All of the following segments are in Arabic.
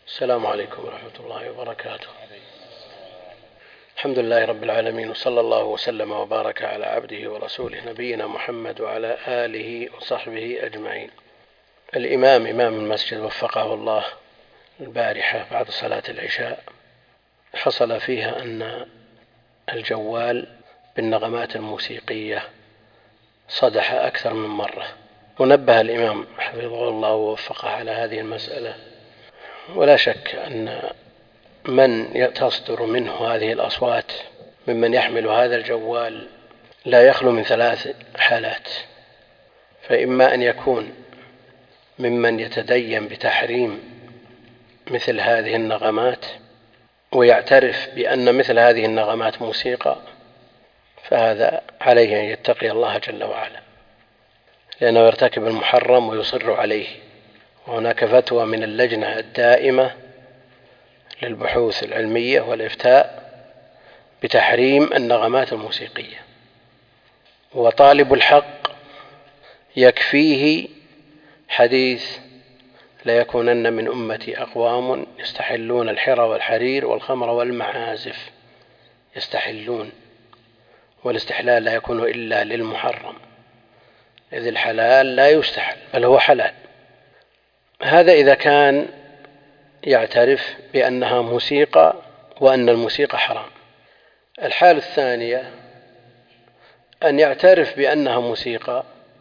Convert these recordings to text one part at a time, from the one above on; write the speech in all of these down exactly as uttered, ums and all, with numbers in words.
السلام عليكم ورحمة الله وبركاته. الحمد لله رب العالمين، وصلى الله وسلم وبارك على عبده ورسوله نبينا محمد وعلى آله وصحبه أجمعين. الإمام إمام المسجد وفقه الله البارحة بعد صلاة العشاء حصل فيها أن الجوال بالنغمات الموسيقية صدح أكثر من مرة، ونبه الإمام حفظه الله ووفقه على هذه المسألة. ولا شك أن من تصدر منه هذه الأصوات ممن يحمل هذا الجوال لا يخلو من ثلاث حالات: فإما أن يكون ممن يتدين بتحريم مثل هذه النغمات ويعترف بأن مثل هذه النغمات موسيقى، فهذا عليه أن يتقي الله جل وعلا، لأنه يرتكب المحرم ويصر عليه. وهناك فتوى من اللجنة الدائمة للبحوث العلمية والإفتاء بتحريم النغمات الموسيقية. وطالب الحق يكفيه حديث: لا يكونن من أمتي أقوام يستحلون الحر والحرير والخمر والمعازف. يستحلون، والاستحلال لا يكون إلا للمحرم، إذ الحلال لا يستحل بل هو حلال. هذا إذا كان يعترف بأنها موسيقى وأن الموسيقى حرام. الحالة الثانية أن يعترف بأنها موسيقى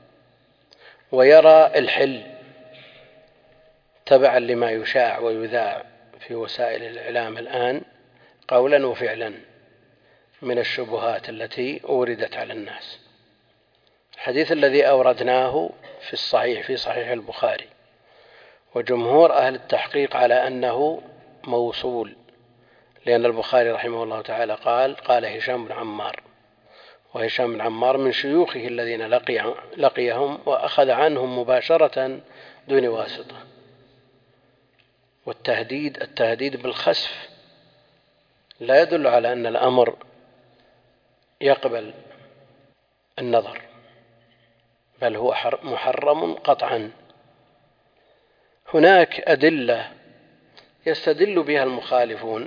ويرى الحل تبعا لما يشاع ويذاع في وسائل الإعلام الآن قولا وفعلا من الشبهات التي أوردت على الناس. الحديث الذي أوردناه في الصحيح في صحيح البخاري، وجمهور أهل التحقيق على أنه موصول، لأن البخاري رحمه الله تعالى قال قال هشام بن عمار، وهشام بن عمار من شيوخه الذين لقي لقيهم وأخذ عنهم مباشرة دون واسطة. والتهديد التهديد بالخسف لا يدل على أن الأمر يقبل النظر، بل هو محرم قطعا. هناك أدلة يستدل بها المخالفون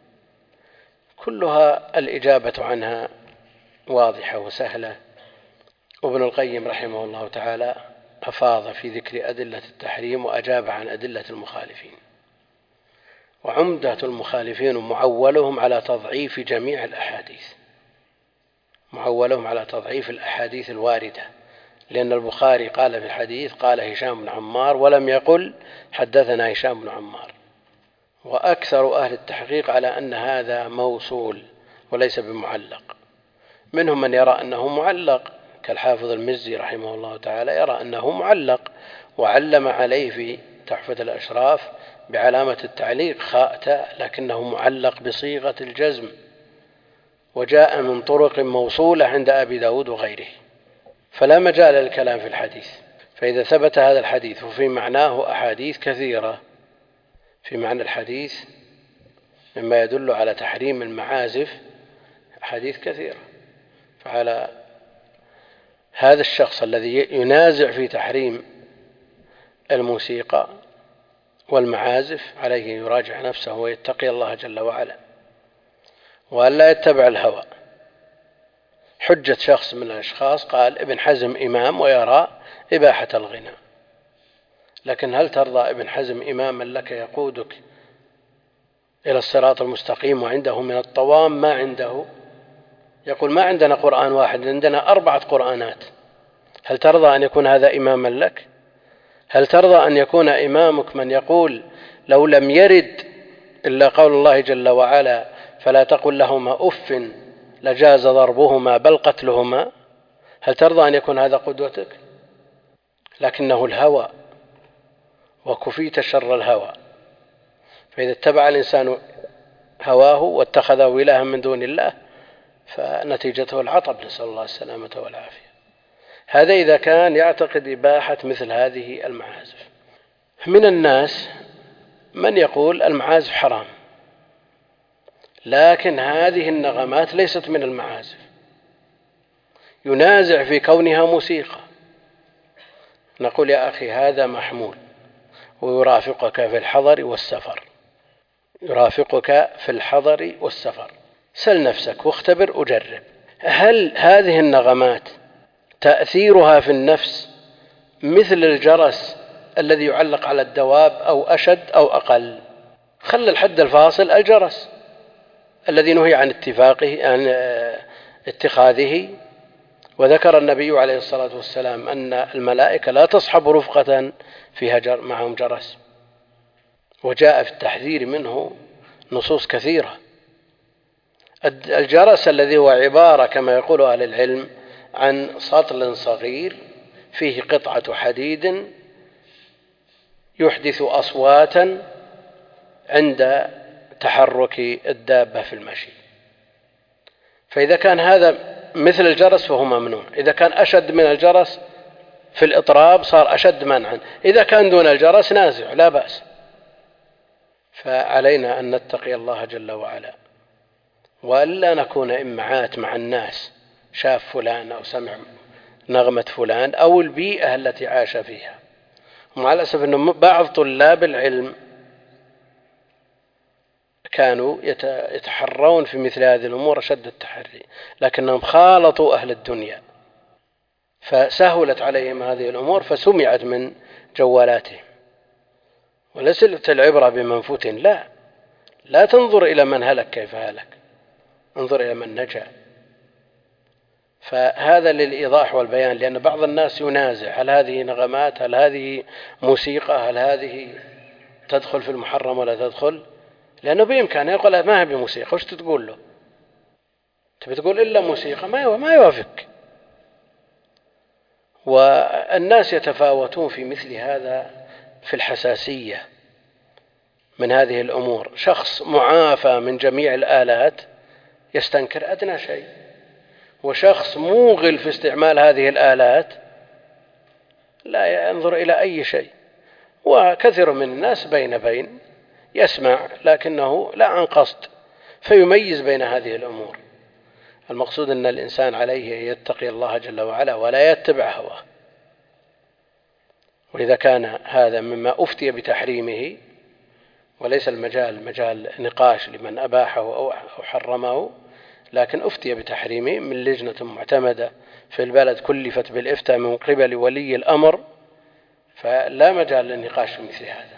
كلها الإجابة عنها واضحة وسهلة، وابن القيم رحمه الله تعالى أفاض في ذكر أدلة التحريم وأجاب عن أدلة المخالفين. وعمدة المخالفين معولهم على تضعيف جميع الأحاديث، معولهم على تضعيف الأحاديث الواردة، لأن البخاري قال في الحديث قال هشام بن عمار ولم يقل حدثنا هشام بن عمار. وأكثر أهل التحقيق على أن هذا موصول وليس بمعلق. منهم من يرى أنه معلق كالحافظ المزي رحمه الله تعالى، يرى أنه معلق وعلم عليه في تحفة الأشراف بعلامة التعليق خاء تاء، لكنه معلق بصيغة الجزم، وجاء من طرق موصولة عند أبي داود وغيره، فلا مجال للكلام في الحديث. فإذا ثبت هذا الحديث وفي معناه أحاديث كثيرة، في معنى الحديث مما يدل على تحريم المعازف أحاديث كثيرة، فعلى هذا الشخص الذي ينازع في تحريم الموسيقى والمعازف عليه أن يراجع نفسه ويتقي الله جل وعلا، وألا يتبع الهوى. حجة شخص من الأشخاص قال ابن حزم إمام ويرى إباحة الغناء، لكن هل ترضى ابن حزم إماما لك يقودك إلى الصراط المستقيم وعنده من الطوام ما عنده؟ يقول ما عندنا قرآن واحد، عندنا أربعة قرآنات. هل ترضى أن يكون هذا إماما لك؟ هل ترضى أن يكون إمامك من يقول لو لم يرد إلا قول الله جل وعلا فلا تقل لهما أف لجاز ضربهما بل قتلهما؟ هل ترضى أن يكون هذا قدوتك؟ لكنه الهوى، وكفيت شر الهوى. فإذا اتبع الإنسان هواه واتخذه إلها من دون الله فنتيجته العطب، نسأل الله السلامة والعافية. هذا إذا كان يعتقد إباحة مثل هذه المعازف. من الناس من يقول المعازف حرام، لكن هذه النغمات ليست من المعازف، ينازع في كونها موسيقى. نقول يا أخي هذا محمول ويرافقك في الحضر والسفر، يرافقك في الحضر والسفر. سل نفسك واختبر وجرب، هل هذه النغمات تأثيرها في النفس مثل الجرس الذي يعلق على الدواب أو أشد أو أقل؟ خل الحد الفاصل الجرس الذي نهي عن اتفاقه عن اتخاذه. وذكر النبي عليه الصلاة والسلام أن الملائكة لا تصحب رفقة فيها جر معهم جرس، وجاء في التحذير منه نصوص كثيرة. الجرس الذي هو عبارة كما يقول أهل العلم عن سطل صغير فيه قطعة حديد يحدث أصواتا عند تحرك الدابة في المشي، فإذا كان هذا مثل الجرس فهو ممنوع، إذا كان أشد من الجرس في الإطراب صار أشد منعا، إذا كان دون الجرس نازع لا بأس. فعلينا أن نتقي الله جل وعلا، وألا نكون إمعات مع الناس، شاف فلان أو سمع نغمة فلان أو البيئة التي عاش فيها. ومع الأسف أن بعض طلاب العلم كانوا يتحرون في مثل هذه الأمور أشد التحري، لكنهم خالطوا أهل الدنيا فسهلت عليهم هذه الأمور فسمعت من جوالاتهم. وليست العبرة بمن فتن، لا لا تنظر إلى من هلك كيف هلك، انظر إلى من نجا. فهذا للإيضاح والبيان، لأن بعض الناس ينازع هل هذه نغمات، هل هذه موسيقى، هل هذه تدخل في المحرم ولا تدخل، لأنه بإمكانه يقول ما هي بموسيقى، وش تقول له؟ تبي تقول إلا موسيقى، ما ما يوافق. والناس يتفاوتون في مثل هذا في الحساسية من هذه الأمور. شخص معافى من جميع الآلات يستنكر أدنى شيء، وشخص موغل في استعمال هذه الآلات لا ينظر إلى أي شيء. وكثير من الناس بين بين يسمع لكنه لا عن قصد، فيميز بين هذه الأمور. المقصود أن الإنسان عليه أن يتقي الله جل وعلا ولا يتبع هواه. وإذا كان هذا مما أفتي بتحريمه، وليس المجال مجال نقاش لمن أباحه أو حرمه، لكن أفتي بتحريمه من لجنة معتمدة في البلد كلفت بالإفتاء من قبل ولي الأمر، فلا مجال للنقاش في مثل هذا.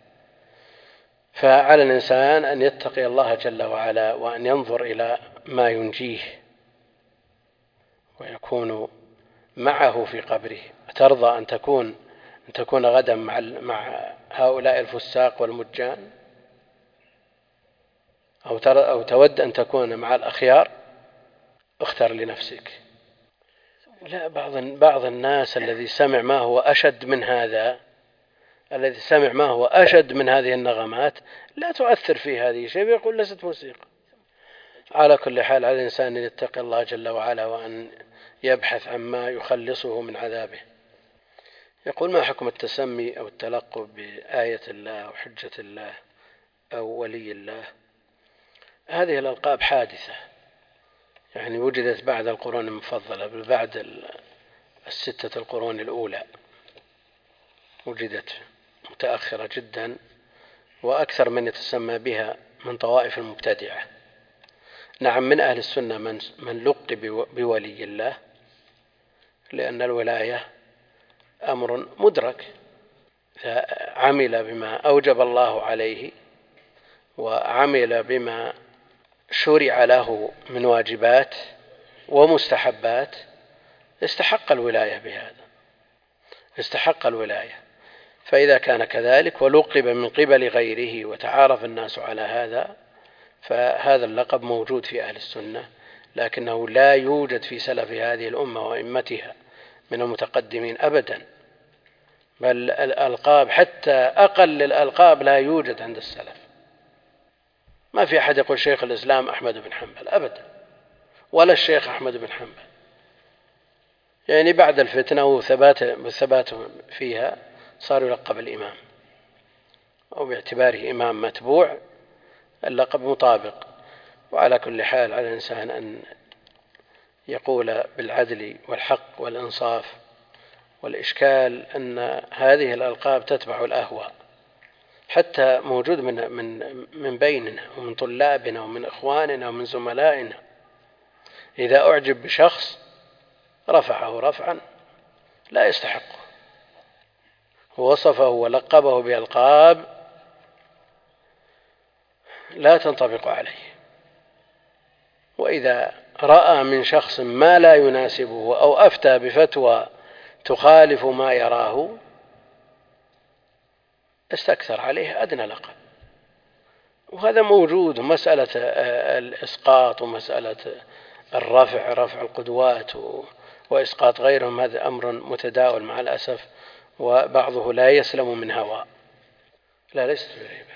فعلى الإنسان أن يتقي الله جل وعلا وأن ينظر إلى ما ينجيه ويكون معه في قبره. أترضى أن تكون أن تكون غدا مع مع هؤلاء الفساق والمجان، أو أو تود أن تكون مع الأخيار؟ اختر لنفسك. لا، بعض بعض الناس الذي سمع ما هو أشد من هذا، الذي سمع ما هو أشد من هذه النغمات لا تؤثر في هذه شيء، يقول ليست موسيقى. على كل حال على الإنسان أن يتقي الله جل وعلا وأن يبحث عما يخلصه من عذابه. يقول: ما حكم التسمي أو التلقب بآية الله أو حجة الله أو ولي الله؟ هذه الألقاب حادثة، يعني وجدت بعد القرون المفضلة، بعد الستة القرون الأولى وجدت متأخرة جدا، وأكثر من يتسمى بها من طوائف المبتدعة. نعم، من أهل السنة من, من لقب بولي الله، لأن الولاية أمر مدرك، عمل بما أوجب الله عليه وعمل بما شرع له من واجبات ومستحبات، استحق الولاية بهذا، استحق الولاية. فإذا كان كذلك ولقب من قبل غيره وتعارف الناس على هذا، فهذا اللقب موجود في أهل السنة، لكنه لا يوجد في سلف هذه الأمة وأئمتها من المتقدمين أبدا، بل الألقاب حتى أقل الألقاب لا يوجد عند السلف. ما في أحد يقول شيخ الإسلام أحمد بن حنبل أبدا، ولا الشيخ أحمد بن حنبل، يعني بعد الفتنة والثبات فيها صار يلقب الإمام، أو باعتباره إمام متبوع اللقب مطابق. وعلى كل حال على الإنسان أن يقول بالعدل والحق والإنصاف. والإشكال أن هذه الألقاب تتبع الأهواء، حتى موجود من من من بيننا ومن طلابنا ومن إخواننا ومن زملائنا، إذا أعجب بشخص رفعه رفعا لا يستحقه، ووصفه ولقبه بألقاب لا تنطبق عليه. وإذا رأى من شخص ما لا يناسبه أو أفتى بفتوى تخالف ما يراه استكثر عليه أدنى لقب. وهذا موجود، مسألة الإسقاط ومسألة الرفع، رفع القدوات وإسقاط غيرهم، هذا أمر متداول مع الأسف، وبعضه لا يسلم من هواء. لا، ليست بغيبة،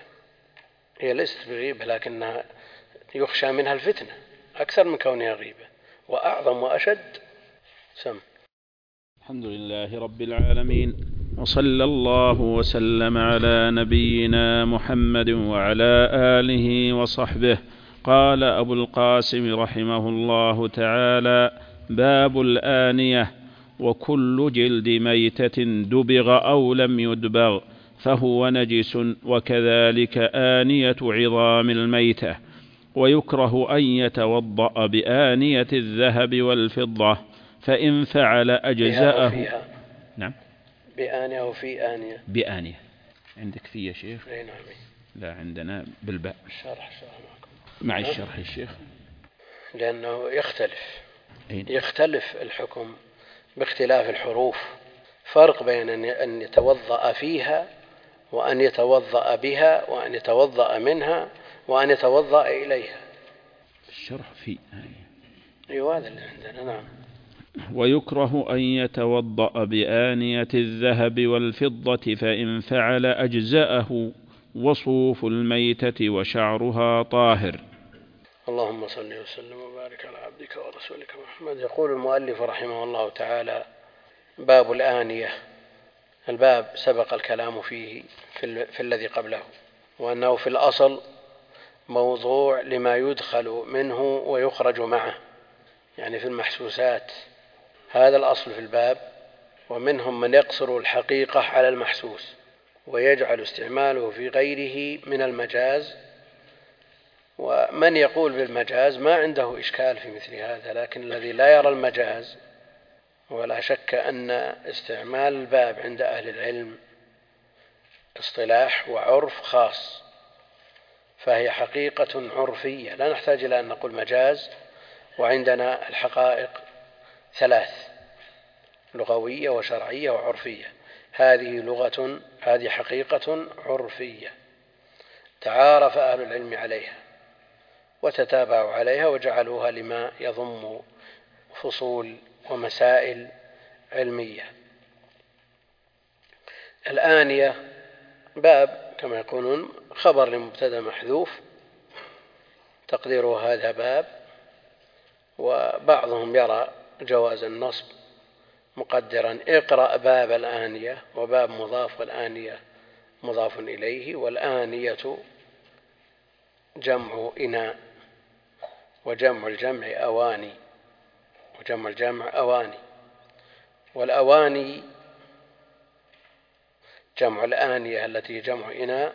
هي ليست بغيبة، لكنها يخشى منها الفتنة أكثر من كونها غيبة، وأعظم وأشد. سم. الحمد لله رب العالمين، وصلى الله وسلم على نبينا محمد وعلى آله وصحبه. قال أبو القاسم رحمه الله تعالى: باب الآنية: وكل جلد ميتة دبغ أو لم يدبغ فهو نجس، وكذلك آنية عظام الميتة. ويكره أن يتوضأ بآنية الذهب والفضة، فإن فعل أجزأه. نعم، بآنية وفي آنية. بآنية عندك في يا شيخ؟ نعم. لا، عندنا بالباء. الشرح شرح معكم مع الشرح يا شيخ، لأنه يختلف أين؟ يختلف الحكم باختلاف الحروف. فرق بين أن يتوضأ فيها وأن يتوضأ بها وأن يتوضأ منها وأن يتوضأ إليها. الشرح في آنية. أيوة، هذا اللي عندنا. نعم. ويكره أن يتوضأ بآنية الذهب والفضة، فإن فعل أجزأه، وصوف الميتة وشعرها طاهر. اللهم صل وسلم وبارك على عبدك ورسولك محمد. يقول المؤلف رحمه الله تعالى: باب الآنية. الباب سبق الكلام فيه في, في الذي قبله، وأنه في الأصل موضوع لما يدخل منه ويخرج معه، يعني في المحسوسات. هذا الأصل في الباب. ومنهم من يقصر الحقيقة على المحسوس ويجعل استعماله في غيره من المجاز، ومن يقول بالمجاز ما عنده إشكال في مثل هذا. لكن الذي لا يرى المجاز، ولا شك أن استعمال الباب عند أهل العلم اصطلاح وعرف خاص، فهي حقيقة عرفية لا نحتاج إلى أن نقول مجاز. وعندنا الحقائق ثلاث: لغوية وشرعية وعرفية. هذه لغة، هذه حقيقة عرفية تعارف أهل العلم عليها وتتابعوا عليها وجعلوها لما يضم فصول ومسائل علمية. الآنية باب كما يقولون خبر لمبتدأ محذوف، تقديره هذا باب. وبعضهم يرى جواز النصب مقدرا: اقرأ باب الآنية، وباب مضاف والآنية مضاف إليه. والآنية جمع إناء، وجمع الجمع أواني، وجمع الجمع أواني. والأواني جمع الآنية التي جمع إناء،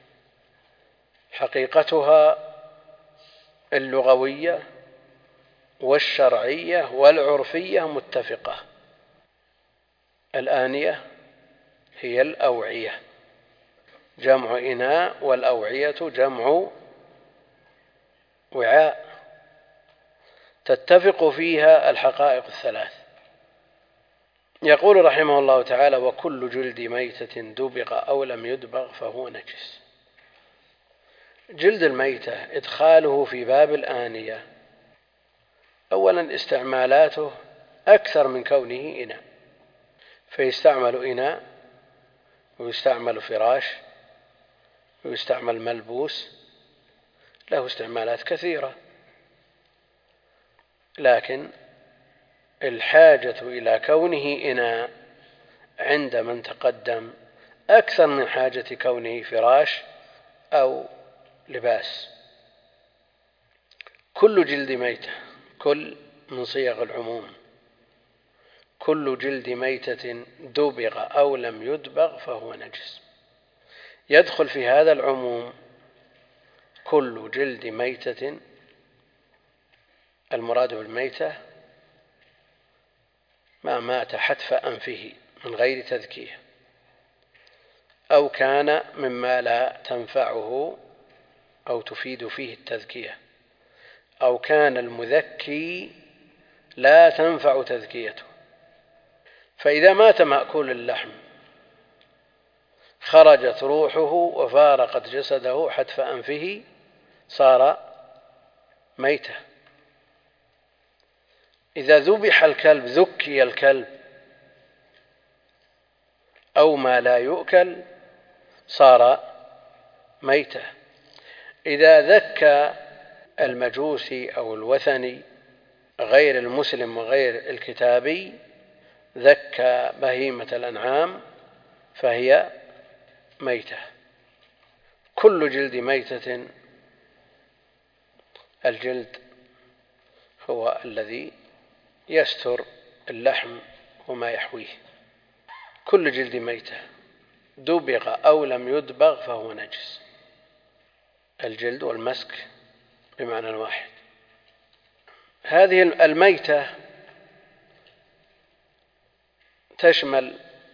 حقيقتها اللغوية والشرعية والعرفية متفقة. الآنية هي الأوعية، جمع إناء، والأوعية جمع وعاء، تتفق فيها الحقائق الثلاث. يقول رحمه الله تعالى: وكل جلد ميتة دبغ أو لم يدبغ فهو نجس. جلد الميتة إدخاله في باب الآنية، أولا استعمالاته أكثر من كونه إناء، فيستعمل إناء، ويستعمل فراش، ويستعمل ملبوس، له استعمالات كثيرة. لكن الحاجة إلى كونه إناء عند من تقدم أكثر من حاجة كونه فراش أو لباس. كل جلد ميتة، كل من صيغ العموم، كل جلد ميتة دبغ أو لم يدبغ فهو نجس. يدخل في هذا العموم كل جلد ميتة. المراد بالميتة ما مات حتف أنفه من غير تذكية، أو كان مما لا تنفعه أو تفيد فيه التذكية، أو كان المذكي لا تنفع تذكيته. فإذا مات مأكول اللحم خرجت روحه وفارقت جسده حتف أنفه صار ميتة. إذا ذبح الكلب ذكي الكلب أو ما لا يؤكل صار ميتة. إذا ذكى المجوسي أو الوثني غير المسلم وغير الكتابي ذكى بهيمة الأنعام فهي ميتة. كل جلد ميتة، الجلد هو الذي يستر اللحم وما يحويه. كل جلد ميتة دبغ أو لم يدبغ فهو نجس. الجلد والمسك بمعنى واحد. هذه الميتة تشمل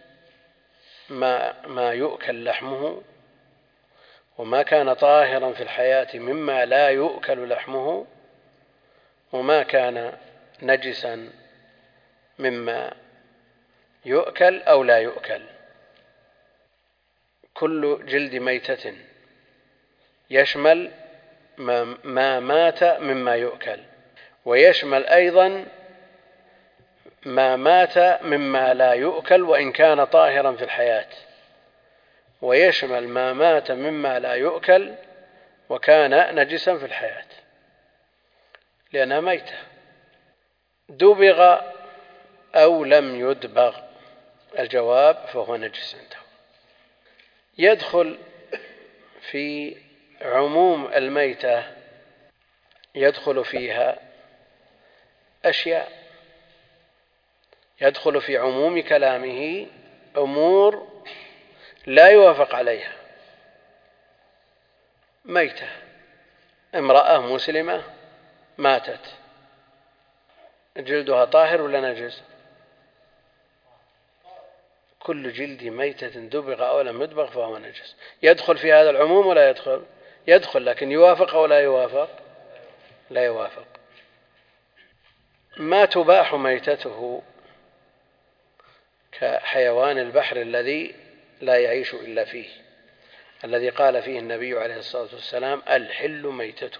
ما, ما يؤكل لحمه، وما كان طاهرا في الحياة مما لا يؤكل لحمه، وما كان نجسا مما يؤكل أو لا يؤكل. كل جلد ميتة يشمل ما مات مما يؤكل، ويشمل أيضا ما مات مما لا يؤكل وإن كان طاهرا في الحياة، ويشمل ما مات مما لا يؤكل وكان نجسا في الحياة، لأنها ميتة. دبغ أو لم يدبغ، الجواب فهو نجس عنده. يدخل في عموم الميتة، يدخل فيها أشياء، يدخل في عموم كلامه أمور لا يوافق عليها. ميتة، امرأة مسلمة ماتت، جلدها طاهر ولا نجس؟ كل جلد ميتة دبغ أو لم يدبغ فهو نجس. يدخل في هذا العموم ولا يدخل؟ يدخل، لكن يوافق أو لا يوافق؟ لا يوافق. ما تباح ميتته كحيوان البحر الذي لا يعيش إلا فيه، الذي قال فيه النبي عليه الصلاة والسلام: الحل ميتته.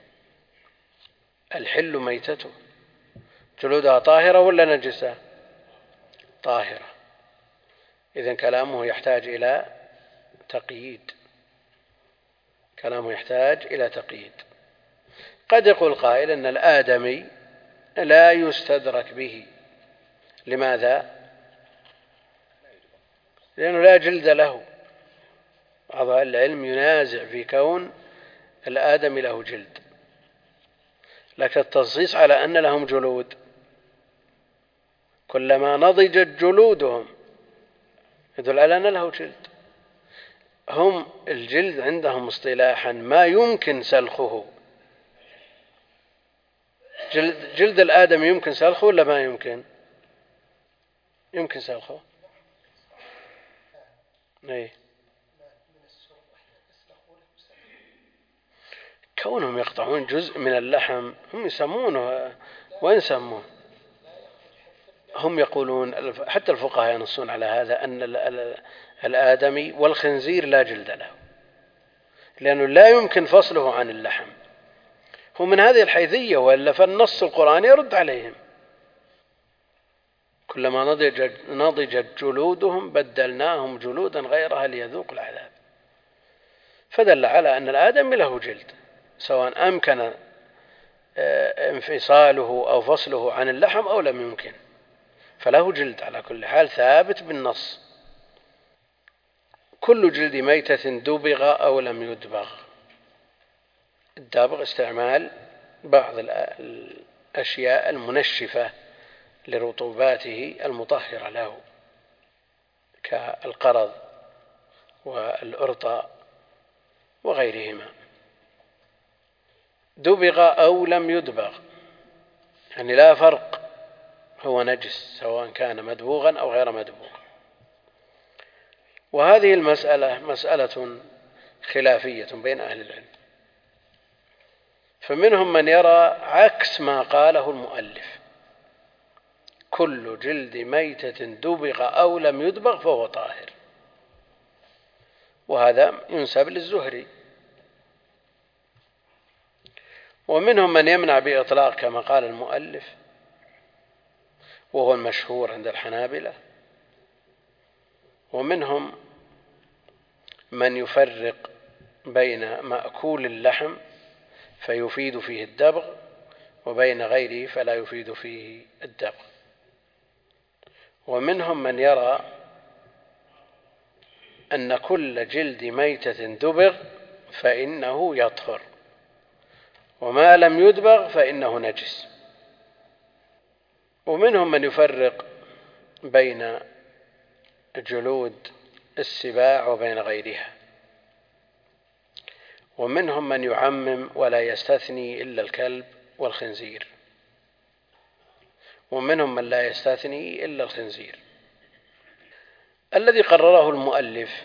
الحل ميتته، جلودها طاهرة ولا نجسة؟ طاهرة. إذن كلامه يحتاج إلى تقييد، كلامه يحتاج إلى تقييد. قد يقول قائل أن الآدمي لا يستدرك به. لماذا؟ لأنه لا جلد له. بعض أهل العلم ينازع في كون الآدمي له جلد، لكن التنصيص على أن لهم جلود، كلما نضجت جلودهم يدل على أن له جلد. هم الجلد عندهم اصطلاحا ما يمكن سلخه. جلد, جلد الآدم يمكن سلخه ولا ما يمكن؟ يمكن سلخه. ايه. كونهم يقطعون جزء من اللحم هم يسمونه، وين سموه؟ هم يقولون، حتى الفقهاء ينصون على هذا، أن الآدمي والخنزير لا جلد له، لأنه لا يمكن فصله عن اللحم. هو من هذه الحيثية، وإلا فالنص القرآني يرد عليهم: كلما نضجت جلودهم بدلناهم جلودا غيرها ليذوقوا العذاب. فدل على أن الآدمي له جلد، سواء أمكن انفصاله أو فصله عن اللحم أو لم يمكن، فله جلد على كل حال ثابت بالنص. كل جلد ميتة دبغ أو لم يدبغ. الدابغ استعمال بعض الأشياء المنشفة لرطوباته المطهرة له، كالقرض والأرطاء وغيرهما. دبغ أو لم يدبغ يعني لا فرق، هو نجس سواء كان مدبوغا أو غير مدبوغ. وهذه المسألة مسألة خلافية بين أهل العلم، فمنهم من يرى عكس ما قاله المؤلف: كل جلد ميتة دبغ أو لم يدبغ فهو طاهر، وهذا ينسب للزهري. ومنهم من يمنع بإطلاق كما قال المؤلف، وهو المشهور عند الحنابلة. ومنهم من يفرق بين مأكول اللحم فيفيد فيه الدبغ وبين غيره فلا يفيد فيه الدبغ. ومنهم من يرى أن كل جلد ميتة دبغ فإنه يطهر، وما لم يدبغ فإنه نجس. ومنهم من يفرق بين جلود السباع وبين غيرها. ومنهم من يعمم ولا يستثني إلا الكلب والخنزير. ومنهم من لا يستثني إلا الخنزير. الذي قرره المؤلف: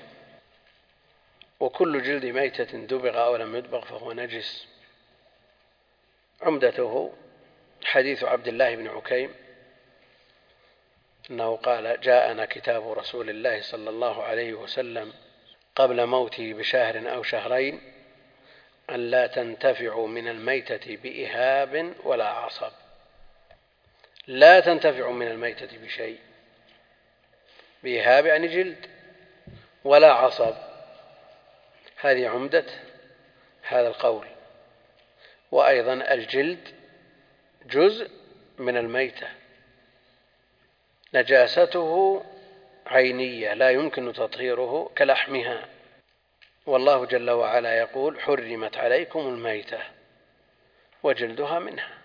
وكل جلد ميتة دبغ أو لم يدبغ فهو نجس، عمدته حديث عبد الله بن عكيم أنه قال: جاءنا كتاب رسول الله صلى الله عليه وسلم قبل موته بشهر أو شهرين أن لا تنتفعوا من الميتة بإهاب ولا عصب. لا تنتفعوا من الميتة بشيء، بإهاب يعني جلد، ولا عصب. هذه عمدة هذا القول. وأيضا الجلد جزء من الميتة، نجاسته عينية لا يمكن تطهيره كلحمها، والله جل وعلا يقول: حرمت عليكم الميتة وجلدها منها.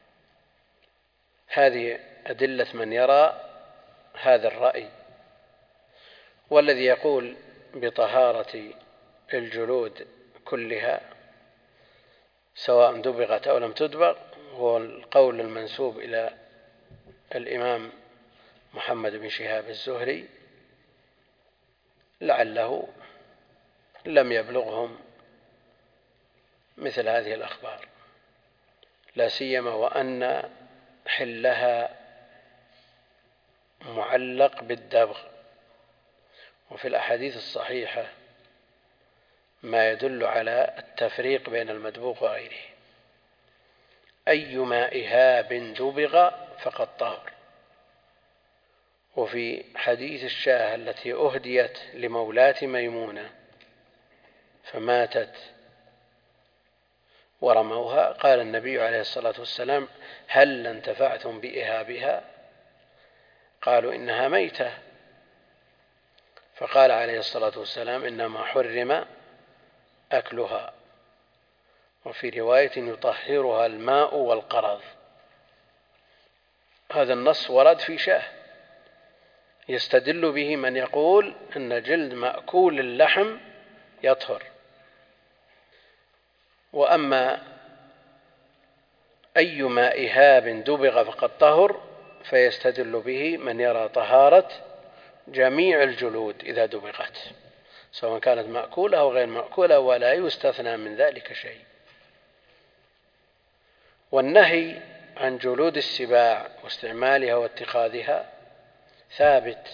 هذه أدلة من يرى هذا الرأي. والذي يقول بطهارة الجلود كلها سواء دبغت أو لم تدبغ هو القول المنسوب إلى الإمام محمد بن شهاب الزهري، لعله لم يبلغهم مثل هذه الأخبار، لا سيما وأن حلها معلق بالدبغ. وفي الأحاديث الصحيحة ما يدل على التفريق بين المدبوغ وغيره: أيما إهاب دبغ فقد طهر. وفي حديث الشاة التي أهديت لمولاة ميمونة فماتت ورموها، قال النبي عليه الصلاة والسلام: هل انتفعتم بإهابها؟ قالوا: إنها ميتة. فقال عليه الصلاة والسلام: إنما حرم أكلها. وفي رواية: يطهرها الماء والقرض. هذا النص ورد في شاه، يستدل به من يقول أن جلد مأكول اللحم يطهر. وأما أيما إهاب دبغ فقد طهر فيستدل به من يرى طهارة جميع الجلود إذا دبغت، سواء كانت مأكولة أو غير مأكولة، ولا يستثنى من ذلك شيء. والنهي عن جلود السباع واستعمالها واتخاذها ثابت،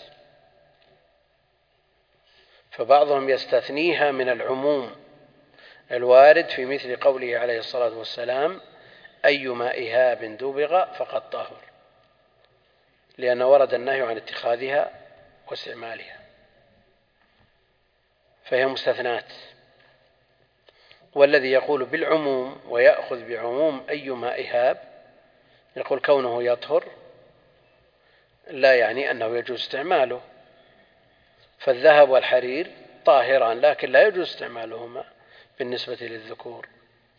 فبعضهم يستثنيها من العموم الوارد في مثل قوله عليه الصلاة والسلام: أيما إهاب دبغ فقد طهر، لأن ورد النهي عن اتخاذها واستعمالها، فهي مستثنات. والذي يقول بالعموم ويأخذ بعموم أيما إهاب يقول كونه يطهر لا يعني أنه يجوز استعماله، فالذهب والحرير طاهران لكن لا يجوز استعمالهما بالنسبة للذكور،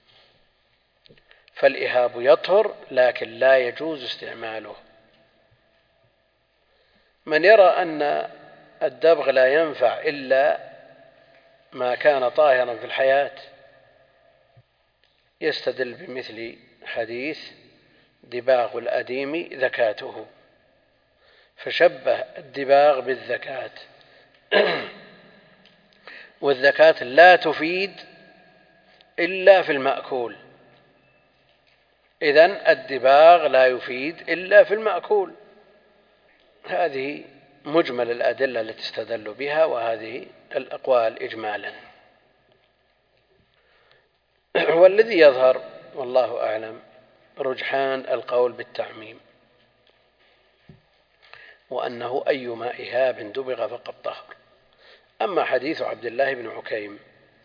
فالإهاب يطهر لكن لا يجوز استعماله. من يرى أن الدبغ لا ينفع إلا ما كان طاهرا في الحياة يستدل بمثل حديث دباغ الأديم زكاته، فشبه الدباغ بالزكاة. والزكاة لا تفيد إلا في المأكول، إذن الدباغ لا يفيد إلا في المأكول. هذه مجمل الأدلة التي استدلوا بها، وهذه الأقوال إجمالا. والذي يظهر والله أعلم رجحان القول بالتعميم، وأنه أيما إهاب دبغ فقد طهر. أما حديث عبد الله بن عكيم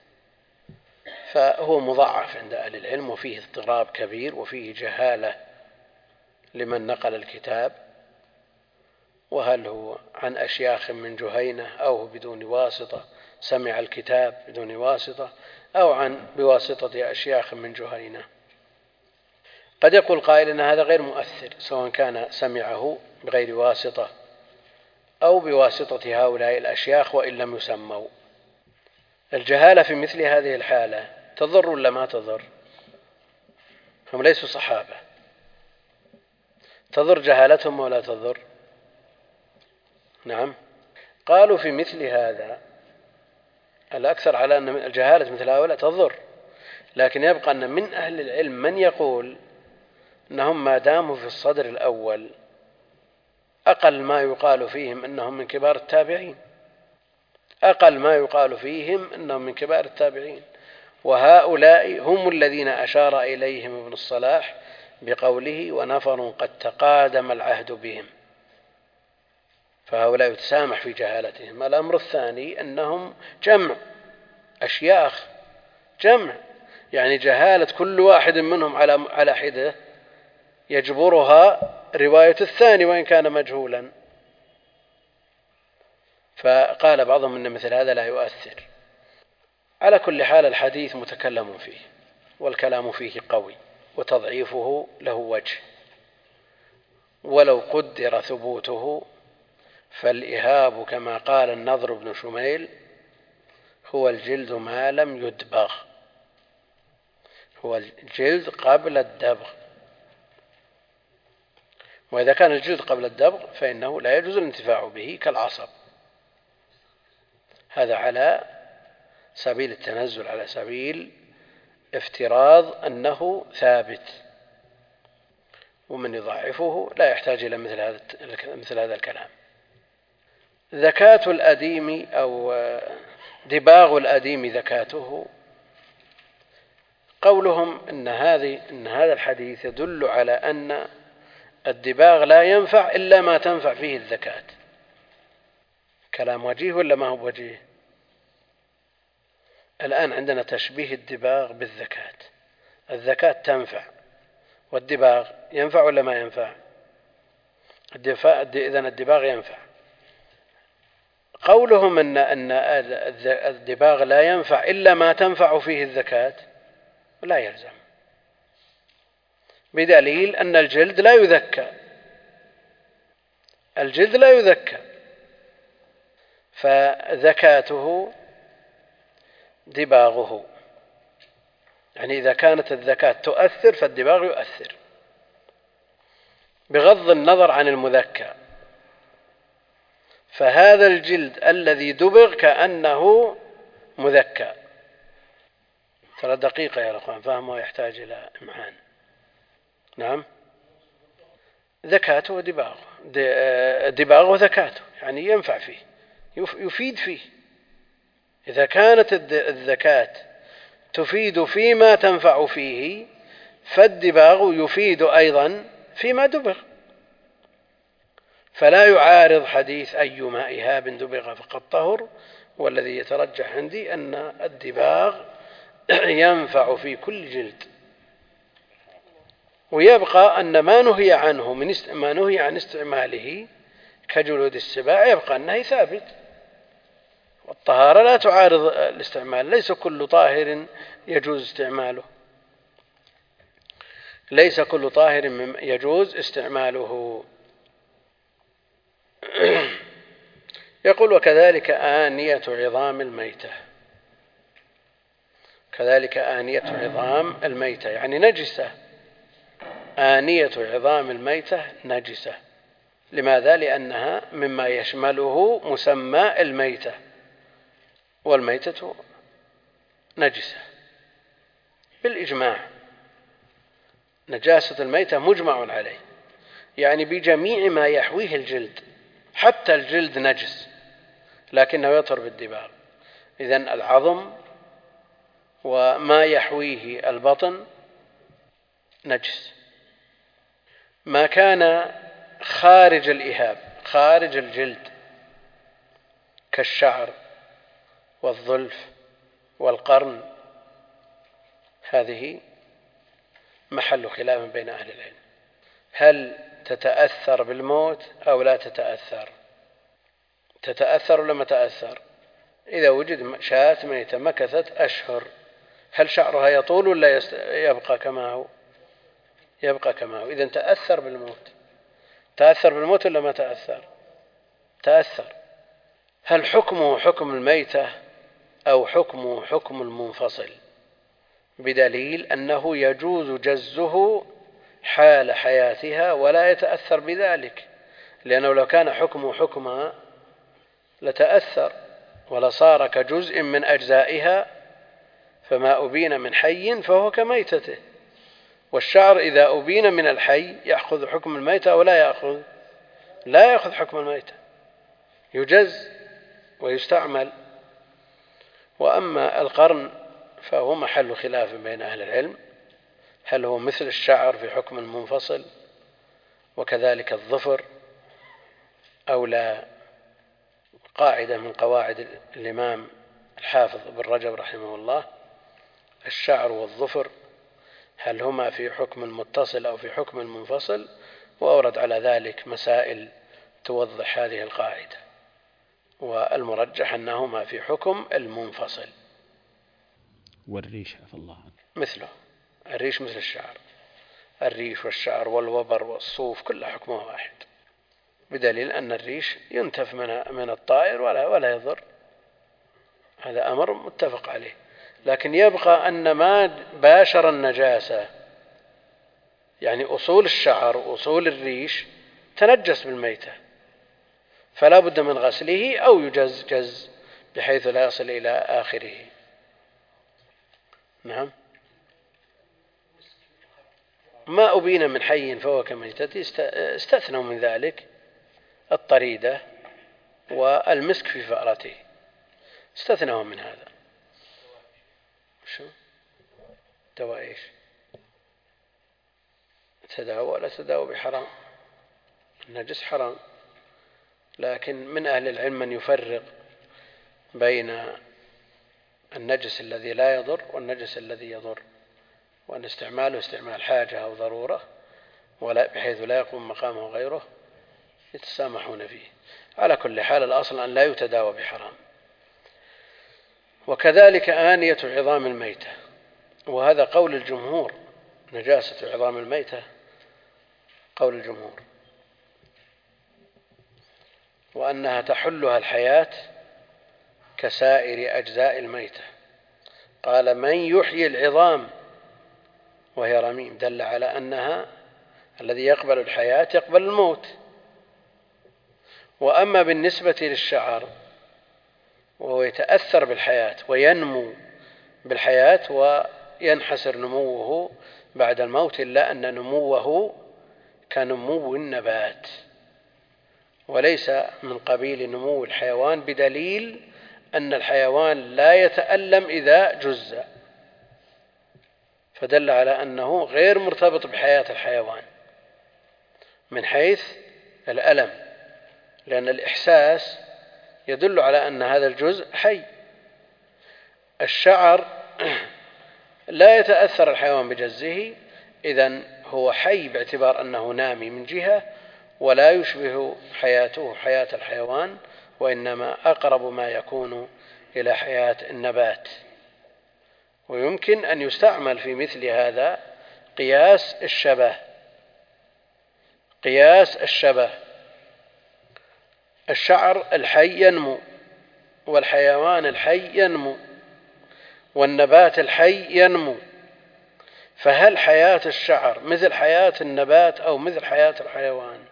فهو مضاعف عند أهل العلم، وفيه اضطراب كبير، وفيه جهالة لمن نقل الكتاب، وهل هو عن أشياخ من جهينة أو هو بدون واسطة سمع الكتاب بدون واسطة، أو عن بواسطة أشياخ من جهينة. قد يقول قائل أن هذا غير مؤثر، سواء كان سمعه بغير واسطة أو بواسطة هؤلاء الأشياخ وإن لم يسموا. الجهالة في مثل هذه الحالة تضر ولا ما تضر؟ هم ليسوا صحابة، تضر جهالتهم ولا تضر؟ نعم. قالوا في مثل هذا الأكثر على أن الجهالة مثل هؤلاء تضر، لكن يبقى أن من أهل العلم من يقول أنهم ما داموا في الصدر الأول أقل ما يقال فيهم أنهم من كبار التابعين، أقل ما يقال فيهم أنهم من كبار التابعين، وهؤلاء هم الذين أشار إليهم ابن الصلاح بقوله ونفر قد تقادم العهد بهم، فهؤلاء يتسامح في جهالتهم. الأمر الثاني أنهم جمع أشياخ، جمع يعني جهالة كل واحد منهم على على حدة يجبرها رواية الثاني وإن كان مجهولا. فقال بعضهم أن مثل هذا لا يؤثر. على كل حال الحديث متكلم فيه، والكلام فيه قوي، وتضعيفه له وجه، ولو قدر ثبوته فالإهاب كما قال النضر بن شميل هو الجلد ما لم يدبغ، هو الجلد قبل الدبغ، وإذا كان الجلد قبل الدبغ فإنه لا يجوز الانتفاع به كالعصب. هذا على سبيل التنزل، على سبيل افتراض أنه ثابت، ومن يضعفه لا يحتاج إلى مثل هذا مثل هذا الكلام. زكاة الأديم أو دباغ الأديم زكاته، قولهم إن هذه إن هذا الحديث يدل على أن الدباغ لا ينفع إلا ما تنفع فيه الزكاة. كلام وجيه ولا ما هو وجيه؟ الآن عندنا تشبيه الدباغ بالزكاة، الزكاة تنفع والدباغ ينفع ولا ما ينفع؟ إذن الدباغ ينفع. قولهم أن أن الدباغ لا ينفع إلا ما تنفع فيه الزكاة لا يلزم، بدليل أن الجلد لا يذكى، الجلد لا يذكى، فزكاته دباغه، يعني إذا كانت الزكاة تؤثر فالدباغ يؤثر بغض النظر عن المذكى. فهذا الجلد الذي دبغ كأنه مذكى. ترى دقيقة يا أخوان، فهمه يحتاج إلى إمعان. نعم، زكاته ودباغه، دباغه وزكاته، يعني ينفع فيه، يفيد فيه. إذا كانت الزكاة تفيد فيما تنفع فيه فالدباغ يفيد أيضا فيما دبغ، فلا يعارض حديث أيما إهاب دبغ فقد طهر، والذي يترجح عندي أن الدباغ ينفع في كل جلد. ويبقى أن ما نهي عنه من است... ما نهي عن استعماله كجلود السباع يبقى أنه ثابت، والطهارة لا تعارض الاستعمال، ليس كل طاهر يجوز استعماله، ليس كل طاهر يجوز استعماله. يقول وكذلك آنية عظام الميتة، كذلك آنية عظام الميتة يعني نجسة، آنية عظام الميتة نجسة. لماذا؟ لأنها مما يشمله مسمى الميتة، والميتة نجسة بالإجماع، نجاسة الميتة مجمع عليه، يعني بجميع ما يحويه الجلد، حتى الجلد نجس لكنه يطهر بالدباغ. إذن العظم وما يحويه البطن نجس. ما كان خارج الإهاب، خارج الجلد، كالشعر والظلف والقرن، هذه محل خلاف بين أهل العلم، هل تتأثر بالموت أو لا تتأثر؟ تتأثر ولا ما تأثر؟ إذا وجد شاة ميتة مكثت أشهر، هل شعرها يطول ولا يبقى كما هو؟ يبقى كما هو. إذن تأثر بالموت. تأثر بالموت ولا ما تأثر؟ تأثر. هل حكمه حكم الميتة أو حكمه حكم المنفصل؟ بدليل أنه يجوز جزه حال حياتها ولا يتأثر بذلك، لأنه لو كان حكمه حكمها لتأثر ولصار كجزء من أجزائها، فما أبين من حي فهو كميتته. والشعر إذا أبين من الحي يأخذ حكم الميتة ولا يأخذ؟ لا يأخذ حكم الميتة، يجز ويستعمل. وأما القرن فهو محل خلاف بين أهل العلم، هل هو مثل الشعر في حكم المنفصل وكذلك الظفر أو لا؟ قاعدة من قواعد الإمام الحافظ ابن رجب رحمه الله: الشعر والظفر هل هما في حكم متصل أو في حكم منفصل؟ وأورد على ذلك مسائل توضح هذه القاعدة، والمرجح أنهما في حكم المنفصل. والريش عفى الله مثله، الريش مثل الشعر، الريش والشعر والوبر والصوف كل حكمه واحد، بدليل أن الريش ينتف من الطائر ولا ولا يضر، هذا أمر متفق عليه. لكن يبقى أن ما باشر النجاسة، يعني أصول الشعر وأصول الريش تنجس بالميتة، فلا بد من غسله أو يجز جز بحيث لا يصل إلى آخره. نعم. ما أبين من حي فهو كميتة، استثنوا من ذلك الطريدة والمسك في فأرته، استثنوا من هذا. شو دواء إيش؟ تداوى ولا تداوى بحرام؟ النجس حرام، لكن من أهل العلم من يفرق بين النجس الذي لا يضر والنجس الذي يضر، وأن استعماله استعمال حاجة أو ضرورة ولا بحيث لا يقوم مقامه غيره يتسامحون فيه. على كل حال الأصل أن لا يتداوى بحرام. وكذلك آنية عظام الميتة، وهذا قول الجمهور، نجاسة عظام الميتة قول الجمهور، وأنها تحلها الحياة كسائر أجزاء الميتة. قال: من يحيي العظام وهي رميم، دل على أنها الذي يقبل الحياة يقبل الموت. وأما بالنسبة للشعر وهو يتأثر بالحياة وينمو بالحياة وينحسر نموه بعد الموت، إلا أن نموه كنمو النبات وليس من قبيل نمو الحيوان، بدليل أن الحيوان لا يتألم إذا جز، فدل على أنه غير مرتبط بحياة الحيوان من حيث الألم، لأن الإحساس يدل على أن هذا الجزء حي. الشعر لا يتأثر الحيوان بجزه، إذن هو حي باعتبار أنه نامي من جهة، ولا يشبه حياته حياة الحيوان، وإنما أقرب ما يكون إلى حياة النبات. ويمكن أن يستعمل في مثل هذا قياس الشبه. قياس الشبه: الشعر الحي ينمو والحيوان الحي ينمو، والنبات الحي ينمو، فهل حياة الشعر مثل حياة النبات أو مثل حياة الحيوان؟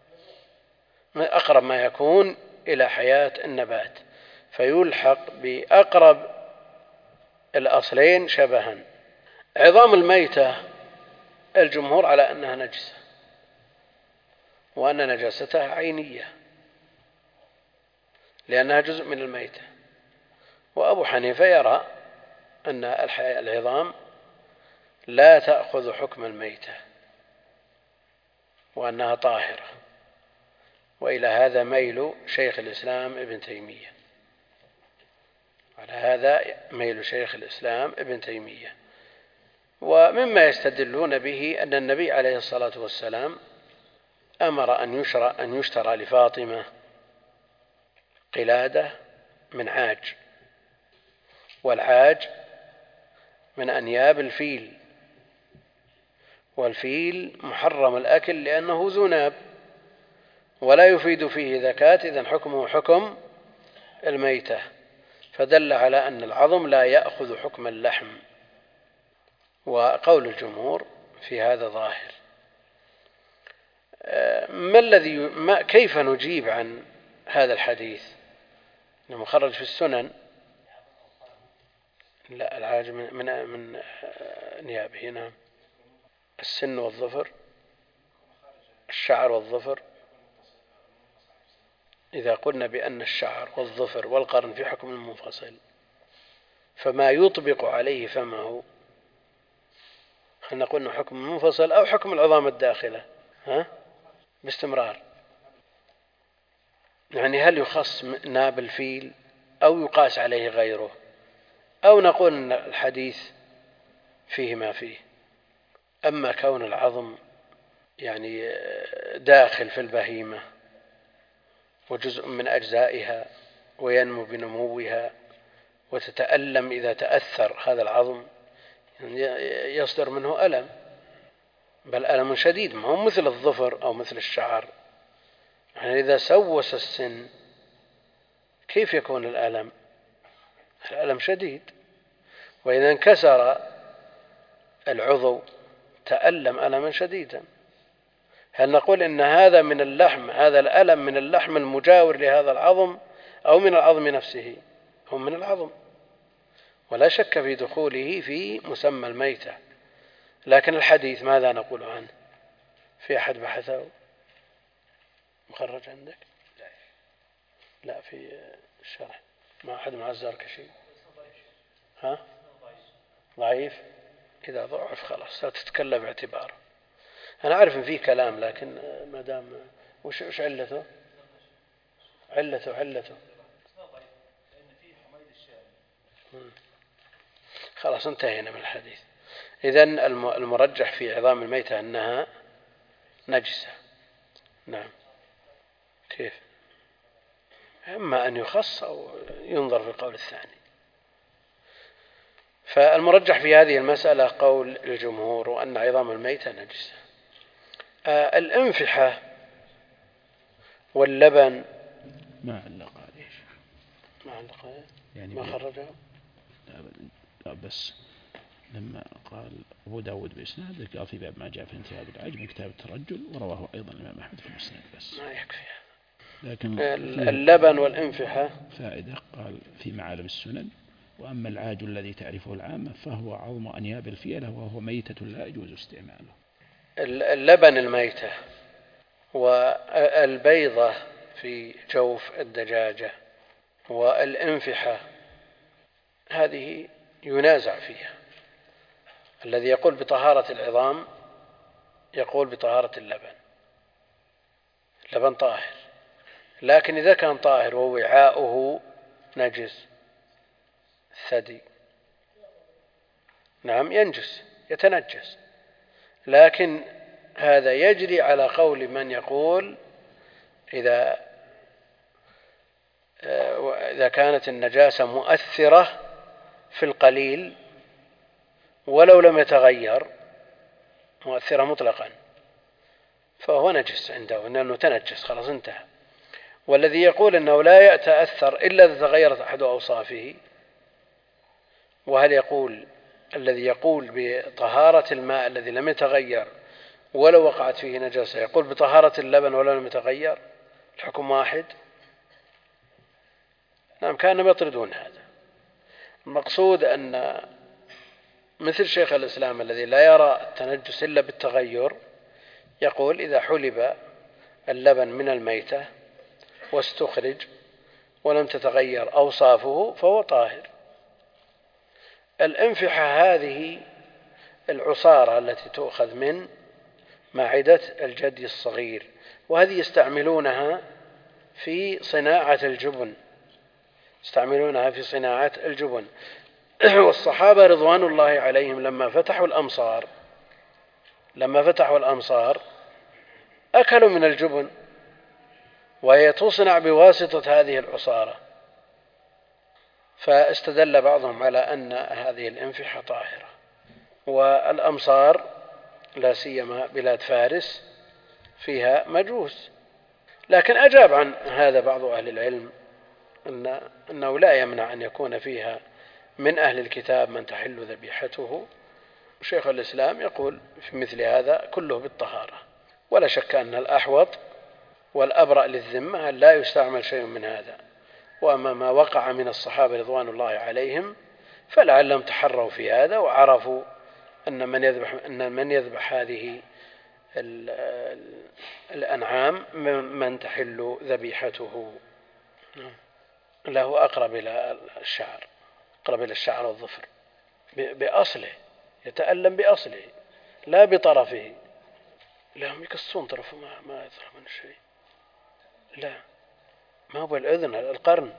أقرب ما يكون إلى حياة النبات، فيلحق بأقرب الأصلين شبها. عظام الميتة الجمهور على أنها نجسة، وأن نجاستها عينية لأنها جزء من الميتة. وأبو حنيفة يرى أن العظام لا تأخذ حكم الميتة وأنها طاهرة، وإلى هذا ميل شيخ الإسلام ابن تيمية، على هذا ميل شيخ الإسلام ابن تيمية. ومما يستدلون به أن النبي عليه الصلاة والسلام أمر أن يشرى, أن يشترى لفاطمة قلادة من عاج، والعاج من أنياب الفيل، والفيل محرم الأكل لأنه ذو ناب ولا يفيد فيه زكاة، إذن حكمه حكم الميتة، فدل على أن العظم لا يأخذ حكم اللحم. وقول الجمهور في هذا ظاهر. ما الذي ما كيف نجيب عن هذا الحديث المخرج في السنن؟ لا، العاج من من, من نيابه. نعم، السن والظفر، الشعر والظفر. إذا قلنا بأن الشعر والظفر والقرن في حكم منفصل، فما يطبق عليه فمه هل نقول حكم منفصل أو حكم العظام الداخلة؟ ها؟ باستمرار، يعني هل يخص ناب الفيل أو يقاس عليه غيره، أو نقول أن الحديث فيه ما فيه. أما كون العظم يعني داخل في البهيمة وجزء من أجزائها وينمو بنموها وتتألم إذا تأثر هذا العظم، يصدر منه ألم، بل ألم شديد، ما هو مثل الظفر أو مثل الشعر. يعني إذا سوس السن كيف يكون الألم؟ الألم شديد. وإذا انكسر العضو تألم ألما شديدا. هل نقول إن هذا من اللحم، هذا الألم من اللحم المجاور لهذا العظم أو من العظم نفسه؟ هو من العظم، ولا شك في دخوله في مسمى الميتة. لكن الحديث ماذا نقول عنه؟ في أحد بحثه مخرج عندك؟ لا، في الشرح ما أحد مع الزركشي. ها؟ ضعيف؟ إذا ضعف خلاص لا تتكلم باعتباره. أنا أعرف إن فيه كلام، لكن ما دام وش وش علته؟ علته علته خلاص انتهينا من الحديث. إذن المرجح في عظام الميتة أنها نجسة. نعم. كيف؟ إما أن يخص أو ينظر في القول الثاني. فالمرجح في هذه المسألة قول الجمهور وأن عظام الميتة نجسة. آه الانفحة واللبن ما علق عليه ما علق عليه يعني ما خرجه. لا بس لما قال أبو داود بإسناد قال في باب ما جاء في انتهاء العجب من كتاب الترجل، ورواه أيضا الإمام أحمد في المسند. بس ما يكفي. لكن اللبن والانفحة فائدة قال في معالم السنن: وأما العاج الذي تعرفه العامة فهو عظم أنياب الفيلة وهو ميتة لا يجوز استعماله. اللبن الميتة والبيضة في جوف الدجاجة والانفحة هذه ينازع فيها. الذي يقول بطهارة العظام يقول بطهارة اللبن. اللبن طاهر، لكن إذا كان طاهر ووعاؤه نجس الثدي نعم ينجس يتنجس. لكن هذا يجري على قول من يقول إذا إذا كانت النجاسة مؤثرة في القليل ولو لم يتغير، مؤثرة مطلقا، فهو نجس عنده لأنه تنجس خلاص انتهى. والذي يقول أنه لا يتأثر إلا إذا تغيرت أحد أوصافه وهل يقول الذي يقول بطهارة الماء الذي لم يتغير ولو وقعت فيه نجاسة يقول بطهارة اللبن ولو لم يتغير الحكم واحد؟ نعم، كانوا يطردون هذا. المقصود أن مثل شيخ الإسلام الذي لا يرى التنجس إلا بالتغير يقول إذا حلب اللبن من الميتة واستخرج ولم تتغير أوصافه فهو طاهر. الأنفحة هذه العصارة التي تؤخذ من معدة الجدي الصغير، وهذه يستعملونها في صناعة الجبن يستعملونها في صناعة الجبن والصحابة رضوان الله عليهم لما فتحوا الأمصار لما فتحوا الأمصار أكلوا من الجبن، وهي تصنع بواسطة هذه العصارة، فاستدل بعضهم على أن هذه الأنفحة طاهرة. والأمصار لا سيما بلاد فارس فيها مجوس، لكن أجاب عن هذا بعض أهل العلم أن أنه لا يمنع أن يكون فيها من أهل الكتاب من تحل ذبيحته. شيخ الإسلام يقول في مثل هذا كله بالطهارة، ولا شك أن الأحوط والأبرأ للذمة لا يستعمل شيء من هذا. وأما ما وقع من الصحابة رضوان الله عليهم فلعلهم تحروا في هذا وعرفوا أن من يذبح, أن من يذبح هذه الأنعام من تحل ذبيحته. له أقرب إلى الشعر أقرب إلى الشعر والظفر بأصله، يتألم بأصله لا بطرفه. لا، هم يكسون طرفه ما, ما يطرح من شيء. لا، ما هو بالأذن، القرن.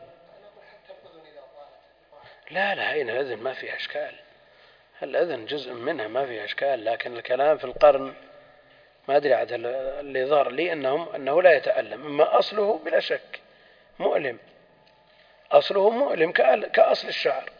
لا لا هين الأذن ما فيها إشكال، الأذن جزء منها ما فيها إشكال، لكن الكلام في القرن ما أدري عاد اللي ظهر لي أنهم أنه لا يتألم. أما أصله بلا شك مؤلم، أصله مؤلم كأصل الشعر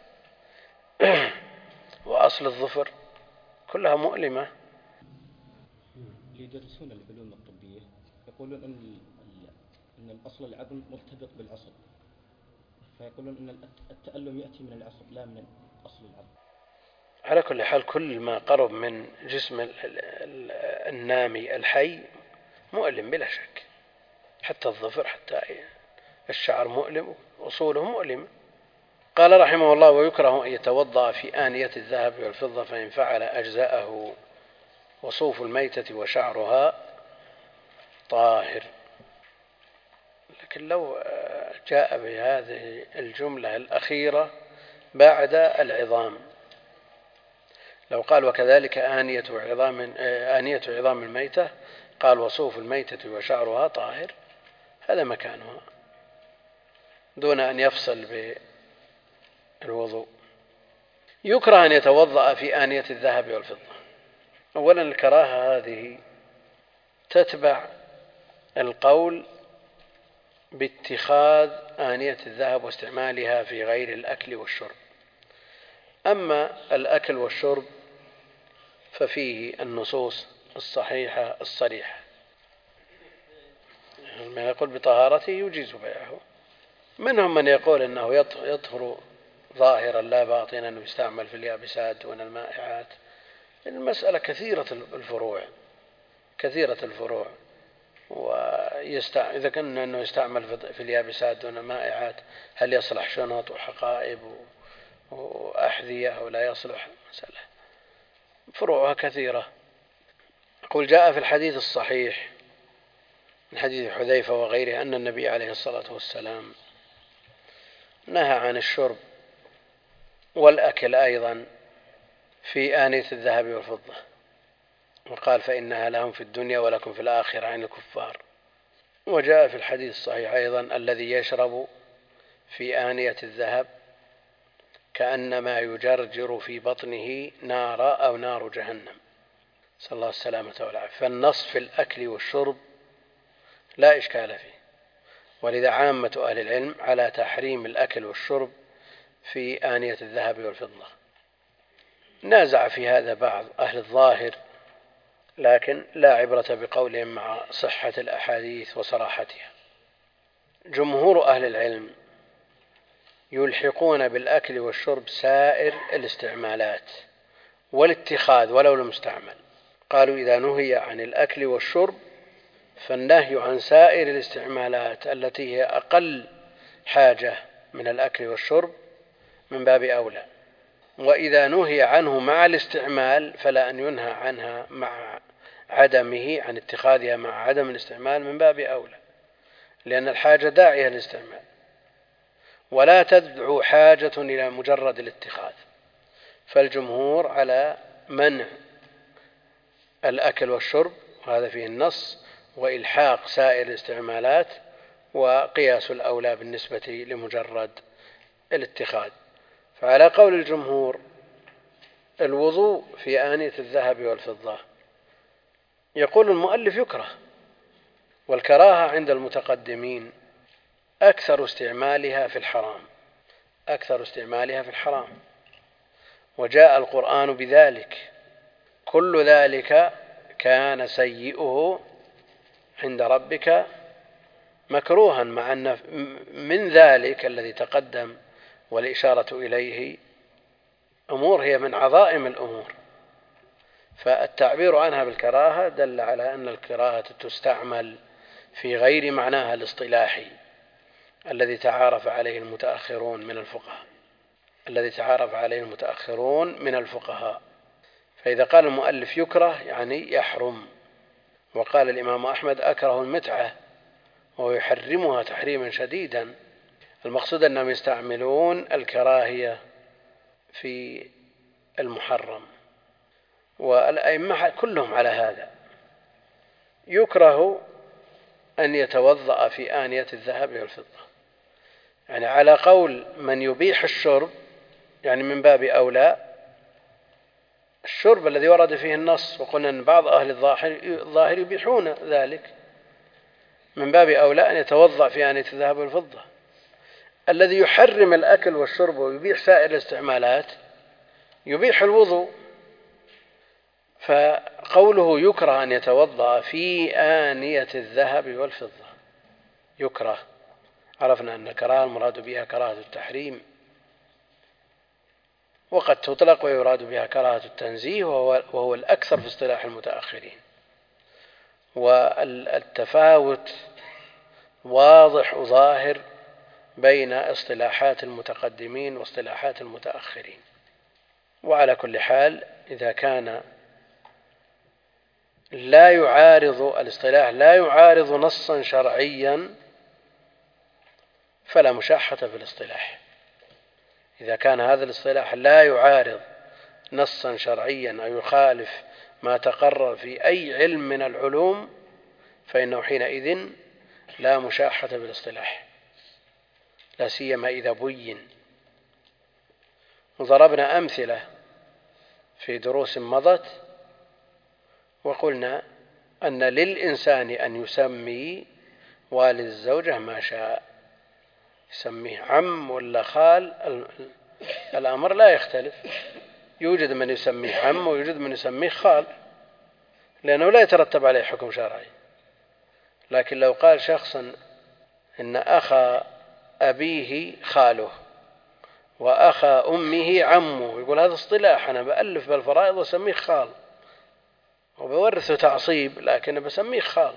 وأصل الظفر كلها مؤلمة. اللي يدرسون العلوم الطبية يقولون أن أن الأصل العظم مرتبط بالعصب، فيقولون أن التألم يأتي من العصب لا من أصل العظم. على كل حال كل ما قرب من جسم النامي الحي مؤلم بلا شك، حتى الظفر حتى الشعر مؤلم، أصوله مؤلمة. قال رحمه الله: ويكره أن يتوضأ في آنية الذهب والفضة فإن فعل أجزاءه وصوف الميتة وشعرها طاهر. لكن لو جاء بهذه الجملة الأخيرة بعد العظام، لو قال وكذلك آنية عظام آنية عظام الميتة، قال وصوف الميتة وشعرها طاهر، هذا مكانها دون أن يفصل بالوضوء. يكره أن يتوضأ في آنية الذهب والفضة. أولا الكراهة هذه تتبع القول باتخاذ آنية الذهب واستعمالها في غير الأكل والشرب. أما الأكل والشرب ففيه النصوص الصحيحة الصريحة، من يقول بطهارته يجيز بيعه، منهم من يقول أنه يطهر ظاهرا لا باطنا أنه يستعمل في اليابسات دون المائعات. المسألة كثيرة الفروع كثيرة الفروع وإذا كان أنه يستعمل في اليابسات دون المائعات هل يصلح شنط وحقائب وأحذية أو لا يصلح؟ مسألة فروعها كثيرة. يقول: جاء في الحديث الصحيح من حديث حذيفة وغيره أن النبي عليه الصلاة والسلام نهى عن الشرب والأكل أيضا في آنية الذهب والفضة، وقال: فإنها لهم في الدنيا ولكم في الآخرة عن الكفار. وجاء في الحديث الصحيح أيضا: الذي يشرب في آنية الذهب كأنما يجرجر في بطنه نار أو نار جهنم، صلى الله السلامة والعافية. فالنص في الأكل والشرب لا إشكال فيه، ولذا عامة أهل العلم على تحريم الأكل والشرب في آنية الذهب والفضة. نازع في هذا بعض أهل الظاهر، لكن لا عبرة بقولهم مع صحة الأحاديث وصراحتها. جمهور أهل العلم يلحقون بالأكل والشرب سائر الاستعمالات والاتخاذ ولو لم يستعمل. قالوا إذا نهي عن الأكل والشرب فالنهي عن سائر الاستعمالات التي هي أقل حاجة من الأكل والشرب من باب أولى، وإذا نهي عنه مع الاستعمال فلا أن ينهى عنها مع عدمه، عن اتخاذها مع عدم الاستعمال من باب أولى، لأن الحاجة داعية للاستعمال، ولا تدعو حاجة إلى مجرد الاتخاذ. فالجمهور على منع الأكل والشرب، وهذا فيه النص، وإلحاق سائر الاستعمالات، وقياس الأولى بالنسبة لمجرد الاتخاذ. فعلى قول الجمهور الوضوء في آنية الذهب والفضة. يقول المؤلف يكره، والكراهة عند المتقدمين أكثر استعمالها في الحرام أكثر استعمالها في الحرام وجاء القرآن بذلك: كل ذلك كان سيئه عند ربك مكروها، مع أن من ذلك الذي تقدم والإشارة إليه أمور هي من عظائم الأمور، فالتعبير عنها بالكراهة دل على أن الكراهة تستعمل في غير معناها الاصطلاحي الذي تعارف عليه المتأخرون من الفقهاء الذي تعارف عليه المتأخرون من الفقهاء فإذا قال المؤلف يكره يعني يحرم. وقال الإمام أحمد أكره المتعة وهو يحرمها تحريما شديدا. المقصود أنهم يستعملون الكراهية في المحرم، والأئمة كلهم على هذا. يكره أن يتوضأ في آنية الذهب والفضة، يعني على قول من يبيح الشرب، يعني من باب أولى الشرب الذي ورد فيه النص، وقلنا أن بعض أهل الظاهر يبيحون ذلك، من باب أولى أن يتوضأ في آنية الذهب والفضة. الذي يحرم الأكل والشرب ويبيح سائر الاستعمالات يبيح الوضوء. فقوله يكره أن يتوضأ في آنية الذهب والفضة يكره، عرفنا أن الكراهة المراد بها كراهة التحريم، وقد تطلق ويراد بها كراهة التنزيه، وهو الأكثر في اصطلاح المتأخرين. والتفاوت واضح وظاهر بين اصطلاحات المتقدمين واصطلاحات المتأخرين. وعلى كل حال إذا كان لا يعارض الاصطلاح لا يعارض نصا شرعيا فلا مشاحة في الاصطلاح. إذا كان هذا الاصطلاح لا يعارض نصا شرعيا أو يخالف ما تقرر في أي علم من العلوم فإنه حينئذ لا مشاحة في الاصطلاح، لا سيما إذا بين. وضربنا أمثلة في دروس مضت وقلنا أن للإنسان أن يسمي والد الزوجة ما شاء، يسميه عم ولا خال، الأمر لا يختلف، يوجد من يسميه عم ويوجد من يسميه خال، لأنه لا يترتب عليه حكم شرعي. لكن لو قال شخص إن أخا أبيه خاله وأخا أمه عمه، يقول هذا اصطلاح، أنا بألف بالفرائض وسميه خال وبورثه تعصيب، لكن بسميه خال،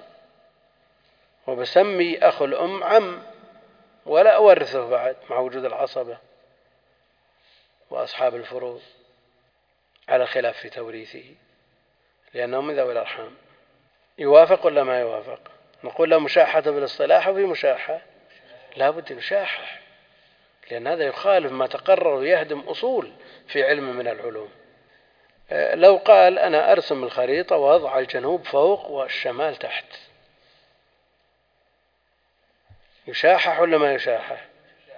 وبسمي أخو الأم عم ولا أورثه بعد مع وجود العصبة وأصحاب الفروض، على خلاف في توريثه لأنهم من ذوي الأرحام. يوافق ولا ما يوافق؟ نقول له مشاحة بالاصطلاح، وفي مشاحة لا بد مشاحة، لأن هذا يخالف ما تقرر ويهدم أصول في علم من العلوم. لو قال أنا أرسم الخريطة وأضع الجنوب فوق والشمال تحت، يشاحح ولا ما يشاحح؟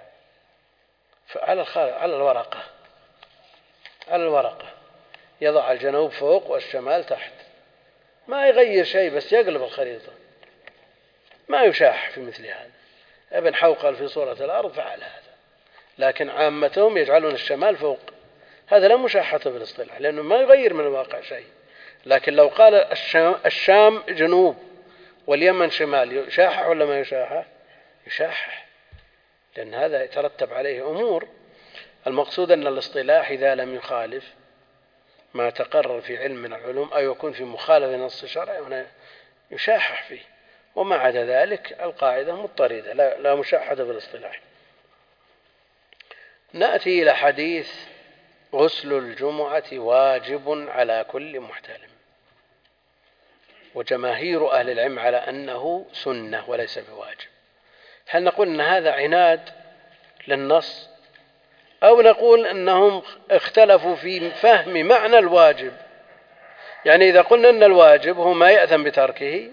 فعلى على الورقة على الورقة يضع الجنوب فوق والشمال تحت، ما يغير شيء بس يقلب الخريطة، ما يشاح في مثل هذا. ابن حوقل في صورة الأرض فعل هذا، لكن عامتهم يجعلون الشمال فوق، هذا لا مشاحة بالاصطلاح لأنه ما يغير من الواقع شيء. لكن لو قال الشام, الشام جنوب واليمن شمال، يشاحح ولا ما يشاحح؟ يشاحح، لأن هذا يترتب عليه أمور. المقصود أن الاصطلاح إذا لم يخالف ما تقرر في علم من العلوم أو يكون في مخالفة نص شرعي هنا يشاحح فيه، وما عدا ذلك القاعدة مضطردة لا مشاحة في الاصطلاح. نأتي إلى حديث غسل الجمعة واجب على كل محتلم، وجماهير أهل العلم على أنه سنة وليس بواجب. هل نقول أن هذا عناد للنص، أو نقول أنهم اختلفوا في فهم معنى الواجب؟ يعني إذا قلنا أن الواجب هو ما يأثم بتركه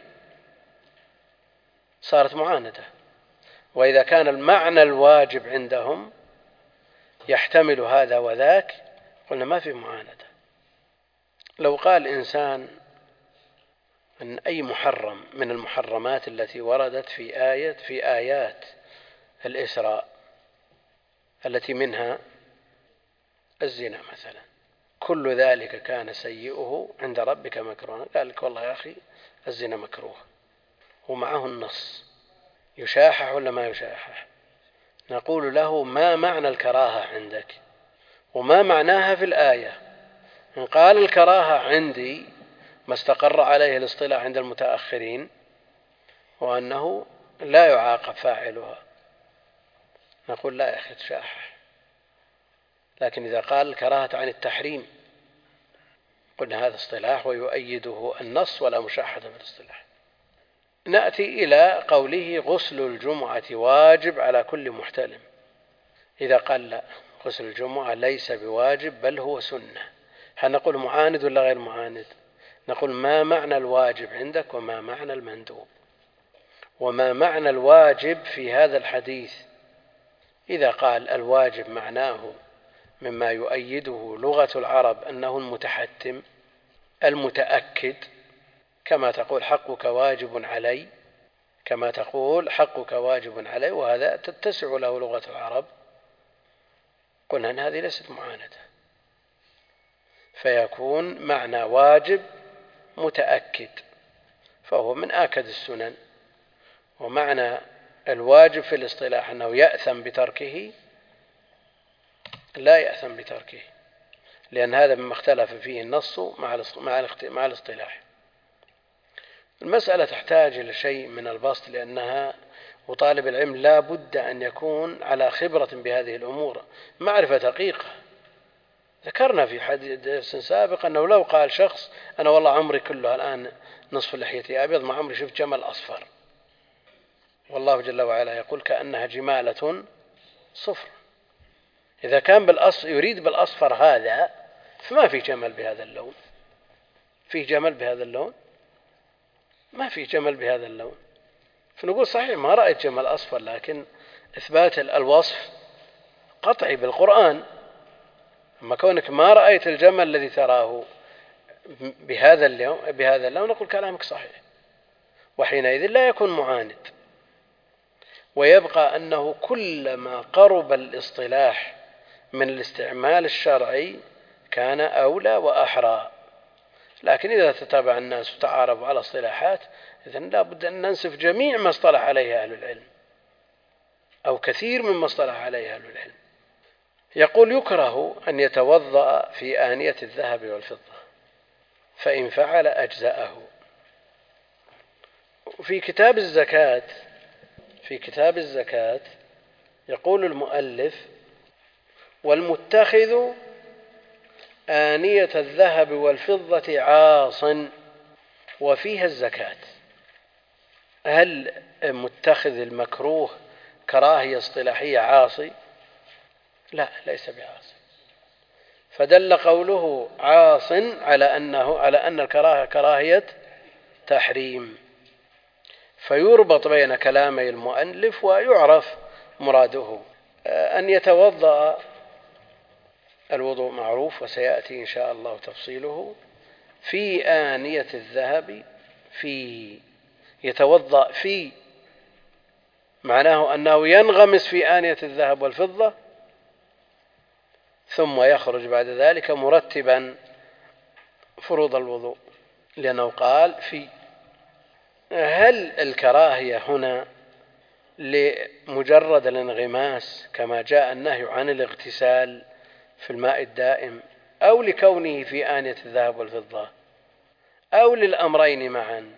صارت معاندة، وإذا كان المعنى الواجب عندهم يحتمل هذا وذاك قلنا ما في معاندة. لو قال إنسان أن أي محرم من المحرمات التي وردت في آية في آيات الإسراء التي منها الزنا مثلا، كل ذلك كان سيئه عند ربك مكروها، قال لك والله يا أخي الزنا مكروه ومعه النص، يشاحح ولا ما يشاحح؟ نقول له ما معنى الكراهة عندك وما معناها في الآية؟ إن قال الكراهة عندي ما استقر عليه الاصطلاح عند المتأخرين وأنه لا يعاقب فاعلها، نقول لا يا أخي تشاحح. لكن إذا قال الكراهة عن التحريم قلنا هذا اصطلاح ويؤيده النص ولا مشاحة في الاصطلاح. نأتي إلى قوله غسل الجمعة واجب على كل محتلم. إذا قال لا غسل الجمعة ليس بواجب بل هو سنة، هل نقول معاند ولا غير معاند؟ نقول ما معنى الواجب عندك وما معنى المندوب، وما معنى الواجب في هذا الحديث؟ إذا قال الواجب معناه مما يؤيده لغة العرب أنه المتحتم المتأكد، كما تقول حقك واجب علي، كما تقول حقك واجب علي، وهذا تتسع له لغة العرب، قلنا أن هذه ليست معاندة، فيكون معنى واجب متأكد فهو من آكد السنن. ومعنى الواجب في الاصطلاح أنه يأثم بتركه لا يأثم بتركه، لأن هذا مما اختلف فيه النص مع الاصطلاح. المسألة تحتاج إلى شيء من البسط، لأنها وطالب العلم لا بد أن يكون على خبرة بهذه الأمور معرفة دقيقة. ذكرنا في حديث سابق أنه لو قال شخص أنا والله عمري كله الآن نصف لحيتي أبيض ما عمري شفت جمل أصفر، والله جل وعلا يقول كأنها جمالة صفر، إذا كان بالأصفر يريد بالأصفر هذا فما في جمل بهذا اللون، في جمل بهذا اللون ما في جمل بهذا اللون. فنقول صحيح ما رأيت جمل أصفر، لكن إثبات الوصف قطعي بالقرآن، أما كونك ما رأيت الجمل الذي تراه بهذا اللون بهذا اللون نقول كلامك صحيح، وحينئذ لا يكون معاند. ويبقى أنه كلما قرب الاصطلاح من الاستعمال الشرعي كان أولى وأحرى. لكن إذا تتابع الناس وتعارفوا على اصطلاحات إذن لا بد أن ننسف جميع ما اصطلح عليه أهل العلم أو كثير مما اصطلح عليه أهل العلم. يقول يكره أن يتوضأ في آنية الذهب والفضة فإن فعل أجزأه. في كتاب الزكاة في كتاب الزكاة يقول المؤلف والمتخذ آنية الذهب والفضة عاص وفيها الزكاة. هل متخذ المكروه كراهية اصطلاحية عاصي؟ لا، ليس بعاصي. فدل قوله عاص على أنه على أن الكراهة كراهية تحريم، فيربط بين كلامي المؤلف ويعرف مراده. أن يتوضأ الوضوء معروف وسيأتي إن شاء الله تفصيله. في آنية الذهب في يتوضأ في معناه أنه ينغمس في آنية الذهب والفضة ثم يخرج بعد ذلك مرتبا فروض الوضوء، لأنه قال في. هل الكراهية هنا لمجرد الانغماس كما جاء النهي عن الاغتسال في الماء الدائم، أو لكونه في آنية الذهب والفضة، أو للأمرين معا،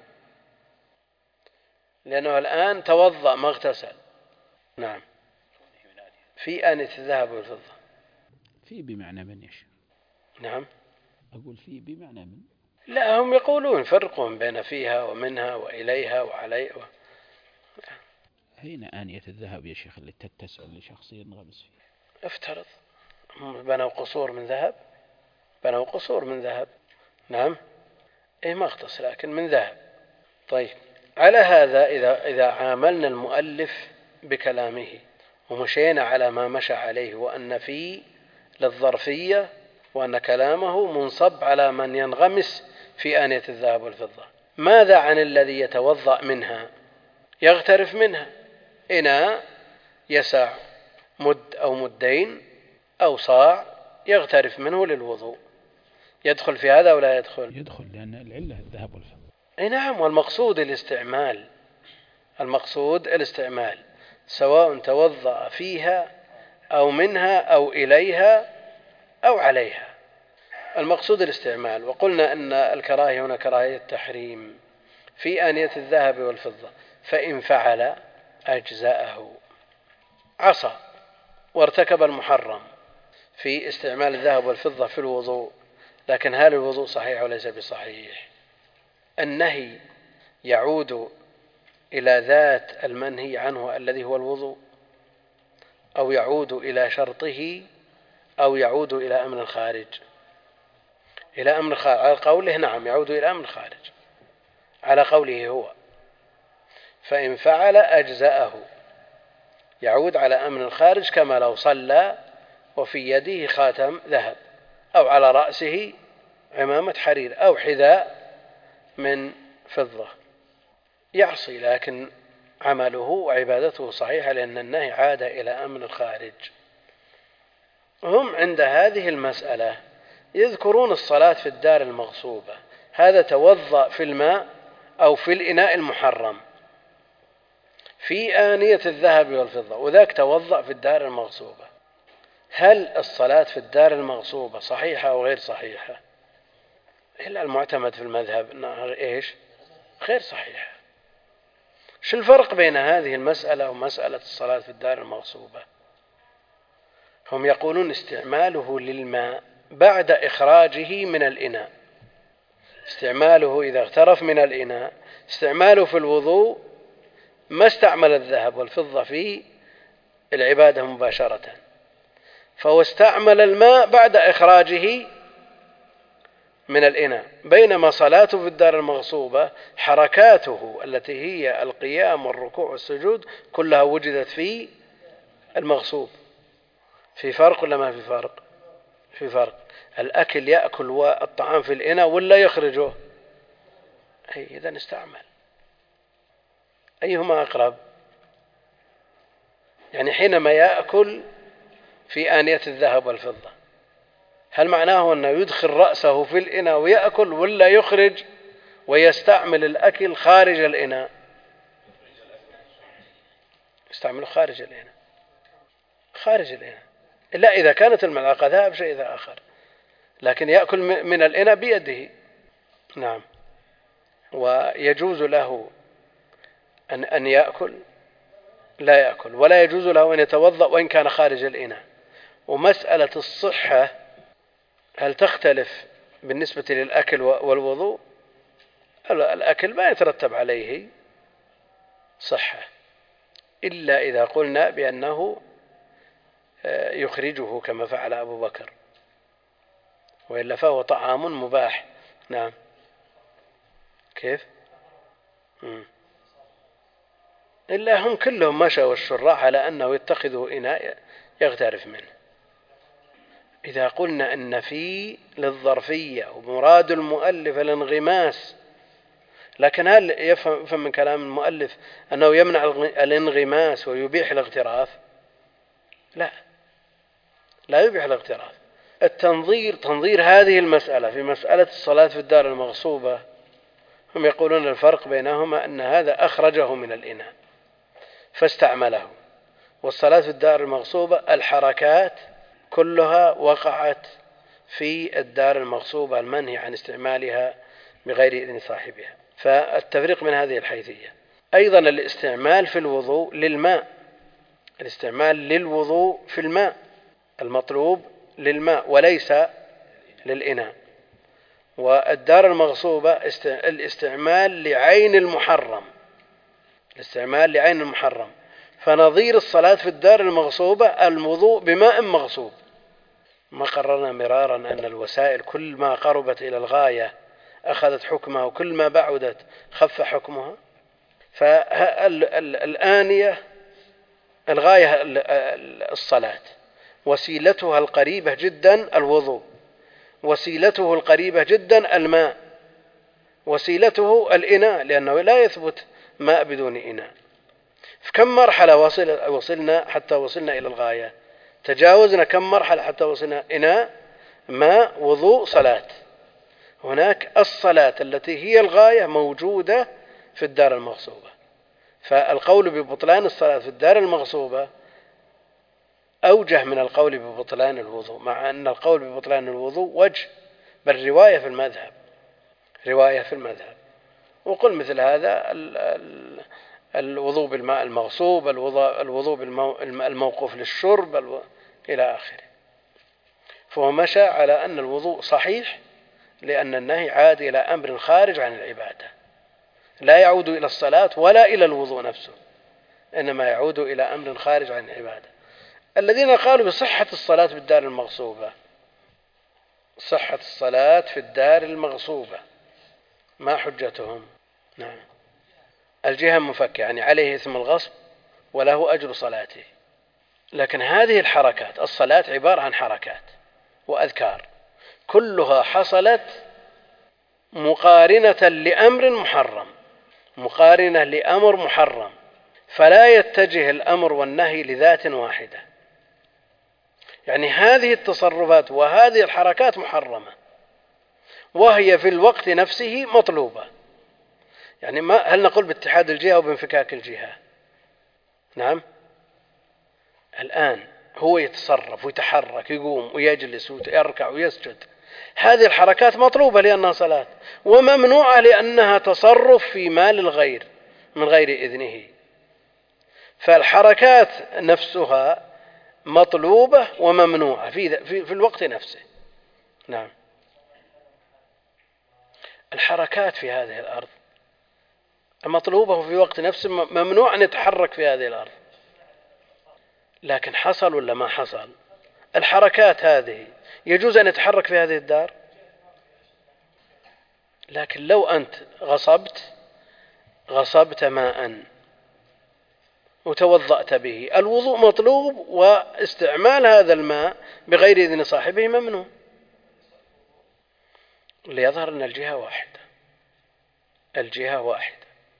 لأنه الآن توضأ ما اغتسل. نعم، في آنية الذهب والفضة. في بمعنى من يش. نعم، أقول في بمعنى من. لا، هم يقولون فرقهم بين فيها ومنها وإليها وعليها. أين آنية الذهب يا شيخ اللي تتسع لشخص ينغمس فيها؟ افترض بنوا قصور من ذهب، بنوا قصور من ذهب. نعم، إيه ما اختص لكن من ذهب. طيب، على هذا إذا إذا عاملنا المؤلف بكلامه ومشينا على ما مشى عليه، وأن في للظرفية، وأن كلامه منصب على من ينغمس في آنية الذهب والفضة، ماذا عن الذي يتوضأ منها يغترف منها؟ إناء يسع مد أو مدين أو صاع يغترف منه للوضوء، يدخل في هذا ولا يدخل؟ يدخل، لأن العلة الذهب والفضة. أي نعم، والمقصود الاستعمال، المقصود الاستعمال، سواء توضأ فيها أو منها أو إليها أو عليها، المقصود الاستعمال. وقلنا أن الكراهية هنا كراهية تحريم في آنية الذهب والفضة، فإن فعل أجزأه. عصى وارتكب المحرم في استعمال الذهب والفضة في الوضوء، لكن هل الوضوء صحيح وليس بصحيح؟ النهي يعود إلى ذات المنهي عنه الذي هو الوضوء، أو يعود إلى شرطه، أو يعود إلى أمر الخارج؟ إلى أمر الخارج على قوله. نعم، يعود إلى أمر الخارج على قوله هو، فإن فعل أجزأه، يعود على أمر الخارج، كما لو صلى وفي يده خاتم ذهب، أو على رأسه عمامة حرير، أو حذاء من فضة، يعصي، لكن عمله وعبادته صحيحة، لأن النهي عاد إلى أمر الخارج. هم عند هذه المسألة يذكرون الصلاة في الدار المغصوبة، هذا توضأ في الماء أو في الإناء المحرم في آنية الذهب والفضة، وذاك توضأ في الدار المغصوبة، هل الصلاة في الدار المغصوبة صحيحة أو غير صحيحة؟ إلا المعتمد في المذهب أنها إيش؟ غير صحيحة. شو الفرق بين هذه المسألة ومسألة الصلاة في الدار المغصوبة؟ هم يقولون استعماله للماء بعد إخراجه من الإناء، استعماله إذا اغترف من الإناء، استعماله في الوضوء ما استعمل الذهب والفضة في العبادة مباشرة، فهو استعمل الماء بعد إخراجه من الإناء، بينما صلاته في الدار المغصوبة حركاته التي هي القيام والركوع والسجود كلها وجدت في المغصوب. في فرق ولا ما في فرق؟ في فرق. الأكل يأكل الطعام في الإناء ولا يخرجه؟ أي إذن استعمل، أيهما أقرب؟ يعني حينما يأكل في آنية الذهب والفضة، هل معناه أنه يدخل رأسه في الإناء ويأكل، ولا يخرج ويستعمل الأكل خارج الإناء؟ يستعمله خارج الإناء، خارج الإناء، إلا إذا كانت الملعقة ذهب شيء آخر، لكن يأكل من الإناء بيده. نعم، ويجوز له أن أن يأكل، لا يأكل، ولا يجوز له أن يتوضأ وإن كان خارج الإناء. ومسألة الصحة هل تختلف بالنسبة للأكل والوضوء؟ الأكل ما يترتب عليه صحة إلا إذا قلنا بأنه يخرجه كما فعل أبو بكر، وإلا فهو طعام مباح. نعم، كيف؟ مم. إلا هم كلهم مشوا الشراح على أنه يتخذه إناء يغترف منه. إذا قلنا أن في للظرفية ومراد المؤلف الانغماس، لكن هل يفهم من كلام المؤلف أنه يمنع الانغماس ويبيح الاغتراف؟ لا، لا يبيح الاغتراف. التنظير، تنظير هذه المسألة في مسألة الصلاة في الدار المغصوبة، هم يقولون الفرق بينهما أن هذا أخرجه من الإناء، فاستعمله. والصلاة في الدار المغصوبة الحركات كلها وقعت في الدار المغصوبة المنهي عن استعمالها بغير إذن صاحبها. فالتفريق من هذه الحيثية. أيضا الاستعمال في الوضوء للماء، الاستعمال للوضوء في الماء المطلوب للماء وليس للإناء. والدار المغصوبة الاستعمال لعين المحرم، الاستعمال لعين المحرم. فنظير الصلاة في الدار المغصوبة الوضوء بماء مغصوب. ما قررنا مرارا أن الوسائل كل ما قربت إلى الغاية أخذت حكمها وكل ما بعدت خف حكمها. فالآنية الغاية الصلاة، وسيلتها القريبة جدا الوضوء، وسيلته القريبة جدا الماء، وسيلته الإناء لأنه لا يثبت ماء بدون إناء. في كم مرحلة وصل وصلنا حتى وصلنا إلى الغاية؟ تجاوزنا كم مرحلة حتى وصلنا؟ إناء، ماء، وضوء، صلاة. هناك الصلاة التي هي الغاية موجودة في الدار المغصوبة. فالقول ببطلان الصلاة في الدار المغصوبة أوجه من القول ببطلان الوضوء، مع أن القول ببطلان الوضوء وجه بل رواية في المذهب، رواية في المذهب. وقل مثل هذا الوضوء بالماء المغصوب، الوضوء بالموقوف للشرب إلى آخره. فهو مشى على أن الوضوء صحيح لأن النهي عاد إلى أمر خارج عن العبادة، لا يعود إلى الصلاة ولا إلى الوضوء نفسه، إنما يعود إلى أمر خارج عن العبادة. الذين قالوا بصحة الصلاة في الدار المغصوبة، صحة الصلاة في الدار المغصوبة ما حجتهم؟ نعم، الجهة مفك، يعني عليه إثم الغصب وله أجر صلاته. لكن هذه الحركات، الصلاة عبارة عن حركات وأذكار كلها حصلت مقارنة لأمر محرم، مقارنة لأمر محرم، فلا يتجه الأمر والنهي لذات واحدة. يعني هذه التصرفات وهذه الحركات محرمة وهي في الوقت نفسه مطلوبة. يعني ما هل نقول باتحاد الجهة أو بانفكاك الجهة؟ نعم، الآن هو يتصرف ويتحرك، يقوم ويجلس ويركع ويسجد، هذه الحركات مطلوبة لأنها صلاة، وممنوعة لأنها تصرف في مال الغير من غير إذنه. فالحركات نفسها مطلوبة وممنوعة في, في, في الوقت نفسه. نعم، الحركات في هذه الأرض مطلوبة في وقت نفسه، ممنوع أن يتحرك في هذه الأرض. لكن حصل ولا ما حصل؟ الحركات هذه يجوز أن يتحرك في هذه الدار. لكن لو أنت غصبت غصبت ماء وتوضأت به، الوضوء مطلوب واستعمال هذا الماء بغير إذن صاحبه ممنوع، ليظهر أن الجهة واحدة، الجهة واحدة.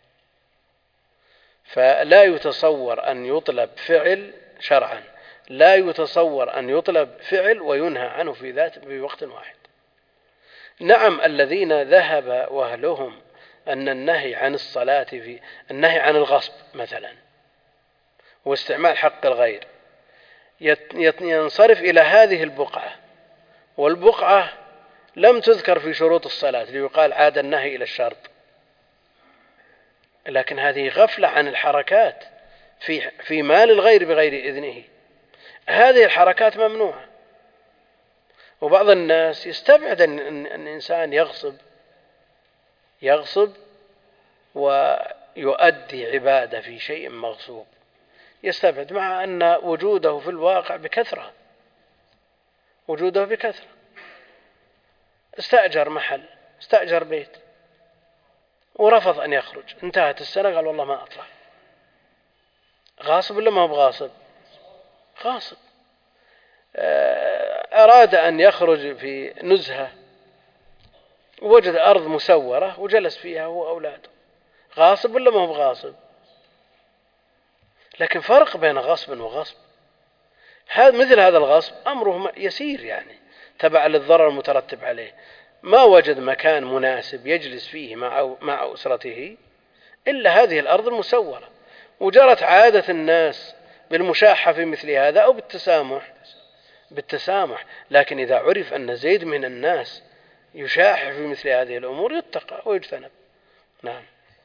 فلا يتصور أن يطلب فعل شرعا، لا يتصور أن يطلب فعل وينهى عنه في ذات في وقت واحد. نعم، الذين ذهب وأهلهم أن النهي عن الصلاة في النهي عن الغصب مثلا واستعمال حق الغير ينصرف إلى هذه البقعة، والبقعة لم تذكر في شروط الصلاة ليقال عاد النهي إلى الشرط، لكن هذه غفلة عن الحركات في في مال الغير بغير إذنه. هذه الحركات ممنوعة. وبعض الناس يستبعد أن الإنسان يغصب يغصب ويؤدي عبادة في شيء مغصوب، يستبعد، مع أن وجوده في الواقع بكثرة، وجوده بكثرة. استأجر محل، استأجر بيت ورفض أن يخرج، انتهت السنة قال والله ما أطلع. غاصب ولا ما هو بغاصب؟ غاصب. أراد أن يخرج في نزهة ووجد أرض مسورة وجلس فيها هو وأولاده، غاصب ولا ما هو بغاصب؟ لكن فرق بين غصب وغصب. هذا مثل هذا الغصب أمره يسير، يعني تبع للضرر المترتب عليه. ما وجد مكان مناسب يجلس فيه مع مع أسرته إلا هذه الأرض المسورة، وجرت عادة الناس بالمشاحة في مثل هذا أو بالتسامح بالتسامح لكن إذا عرف أن زيد من الناس يشاح في مثل هذه الأمور يتقى ويجتنب. نعم.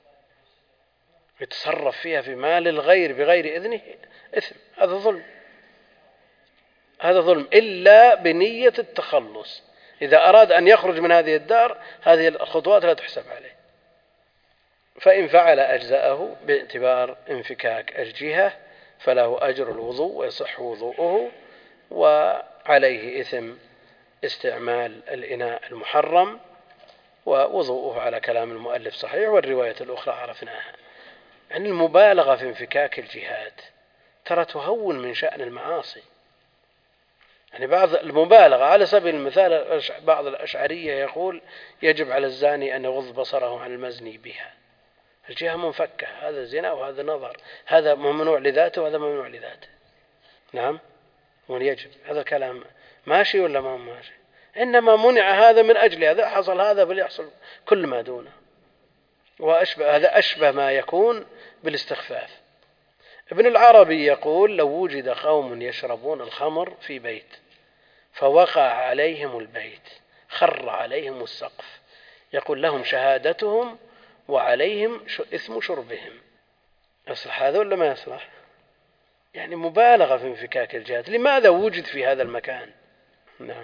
يتصرف فيها في مال الغير بغير إذنه إثم، هذا ظلم، هذا ظلم إلا بنية التخلص. إذا أراد أن يخرج من هذه الدار هذه الخطوات لا تحسب عليه. فإن فعل أجزاءه باعتبار انفكاك الجهة فله أجر الوضوء ويصح وضوءه، وعليه إثم استعمال الإناء المحرم، ووضوءه على كلام المؤلف صحيح. والرواية الأخرى عرفناها. يعني المبالغة في انفكاك الجهات ترى تهون من شأن المعاصي. يعني بعض المبالغة على سبيل المثال بعض الأشعرية يقول يجب على الزاني أن يغض بصره عن المزني بها، الجهة منفكة، هذا زنا وهذا نظر، هذا ممنوع لذاته وهذا ممنوع لذاته. نعم. ويجب، هذا كلام ماشي ولا ما ماشي؟ إنما منع هذا من أجل هذا، حصل هذا فليحصل كل ما دونه. وأشبه هذا أشبه ما يكون بالاستخفاف. ابن العربي يقول لو وجد قوم يشربون الخمر في بيت فوقع عليهم البيت خر عليهم السقف، يقول لهم شهادتهم وعليهم إثم شربهم. يصلح هذا ولا ما يصلح؟ يعني مبالغة في انفكاك الجهات. لماذا وجد في هذا المكان؟ نعم.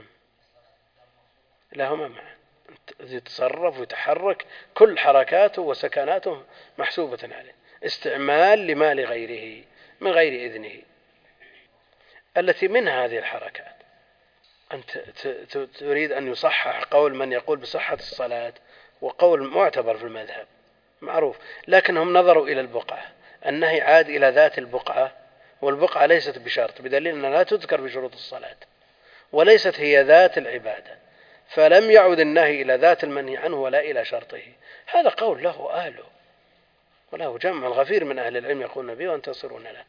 لهما معا يتصرف ويتحرك، كل حركاته وسكناته محسوبة عليه. استعمال لمال غيره من غير إذنه التي من هذه الحركات. أنت تريد أن يصحح قول من يقول بصحة الصلاة، وقول معتبر في المذهب معروف، لكنهم نظروا إلى البقعة، النهي عاد إلى ذات البقعة، والبقعة ليست بشرط، بدليل أنها لا تذكر بشروط الصلاة وليست هي ذات العبادة، فلم يعد النهي إلى ذات المنهي عنه ولا إلى شرطه. هذا قول له أهله وله جمع الغفير من أهل العلم يقولون به وانتصرون له.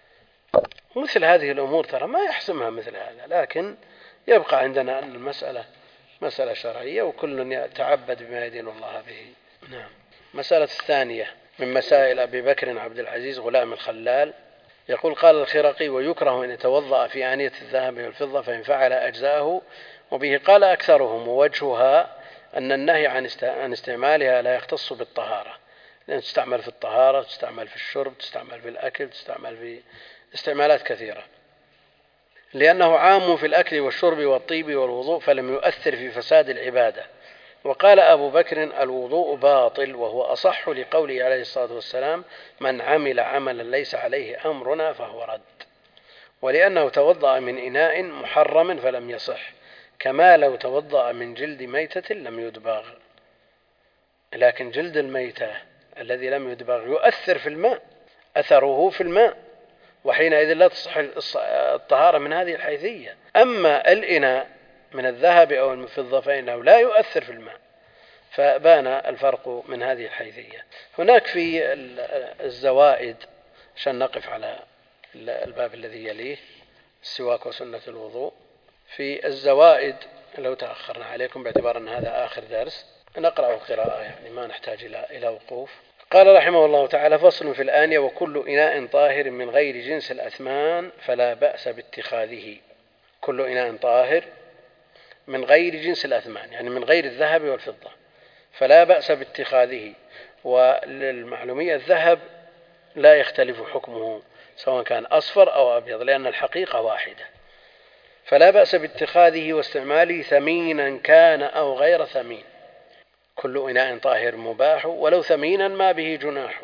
مثل هذه الأمور ترى ما يحسمها مثل هذا، لكن يبقى عندنا أن المسألة مسألة شرعية وكل يتعبد بما يدين الله به. نعم. مسألة الثانية من مسائل أبي بكر عبد العزيز غلام الخلال، يقول قال الخرقي ويكره أن يتوضأ في آنية الذهب والفضة فإن فعل أجزاءه، وبه قال أكثرهم، ووجهها أن النهي عن استعمالها لا يختص بالطهارة، لأن تستعمل في الطهارة، تستعمل في الشرب، تستعمل في الأكل، تستعمل في استعمالات كثيرة، لأنه عام في الأكل والشرب والطيب والوضوء فلم يؤثر في فساد العبادة. وقال أبو بكر الوضوء باطل، وهو أصح لقوله عليه الصلاة والسلام من عمل عملا ليس عليه أمرنا فهو رد، ولأنه توضأ من إناء محرم فلم يصح، كما لو توضأ من جلد ميتة لم يدبغ. لكن جلد الميتة الذي لم يدبغ يؤثر في الماء، أثره في الماء، وحينئذ لا تصح الطهارة من هذه الحيثية. أما الإناء من الذهب أو الفضة فإنه لا يؤثر في الماء، فبان الفرق من هذه الحيثية. هناك في الزوائد، عشان نقف على الباب الذي يليه السواك وسنة الوضوء، في الزوائد لو تأخرنا عليكم باعتبار أن هذا آخر درس نقرأ قراءة، يعني ما نحتاج إلى إلى وقوف. قال رحمه الله تعالى فصل في الآنية وكل إناء طاهر من غير جنس الأثمان فلا بأس باتخاذه. كل إناء طاهر من غير جنس الأثمان يعني من غير الذهب والفضة فلا بأس باتخاذه. وللمعلومية الذهب لا يختلف حكمه سواء كان أصفر أو أبيض لأن الحقيقة واحدة، فلا بأس باتخاذه واستعماله ثمينا كان أو غير ثمين. كل إناء طاهر مباح ولو ثمينا ما به جناح،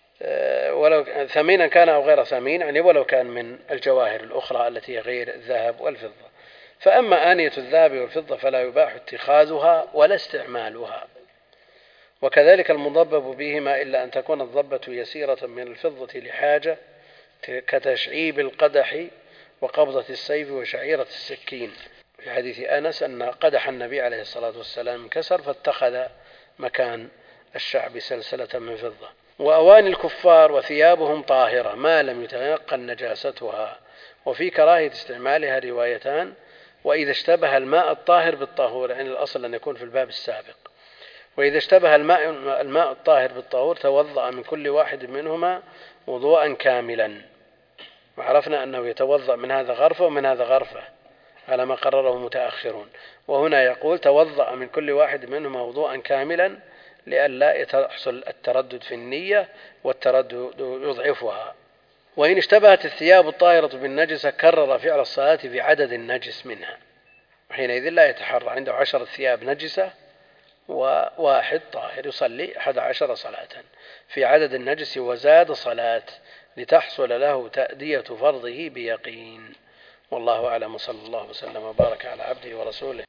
ولو ثمينا كان أو غير ثمين يعني ولو كان من الجواهر الأخرى التي غير الذهب والفضة. فأما آنية الذهب والفضة فلا يباح اتخاذها ولا استعمالها، وكذلك المضبب بهما إلا أن تكون الضبة يسيرة من الفضة لحاجة كتشعيب القدح وقبضة السيف وشعيرة السكين، في حديث أنس أن قدح النبي عليه الصلاة والسلام انكسر فاتخذ مكان الشعب سلسلة من فضة. وأواني الكفار وثيابهم طاهرة ما لم يتيقن نجاستها، وفي كراهية استعمالها روايتان، وإذا اشتبه الماء الطاهر بالطهور، يعني الأصل أن يكون في الباب السابق، وإذا اشتبه الماء, الماء الطاهر بالطهور توضأ من كل واحد منهما وضوءا كاملا. وعرفنا أنه يتوضأ من هذا غرفة ومن هذا غرفة على ما قرره المتأخرون، وهنا يقول توضأ من كل واحد منهما وضوءا كاملا لئلا يحصل التردد في النية والتردد يضعفها. وإن اشتبهت الثياب الطاهرة بالنجسة كرر فعل الصلاة في عدد النجس منها، وحينئذ لا يتحرى، عنده عشر ثياب نجسة وواحد طاهر يصلي أحد عشر صلاة في عدد النجس وزاد صلاة لتحصل له تأدية فرضه بيقين. والله أعلم، صلى الله وسلم وبارك على عبده ورسوله.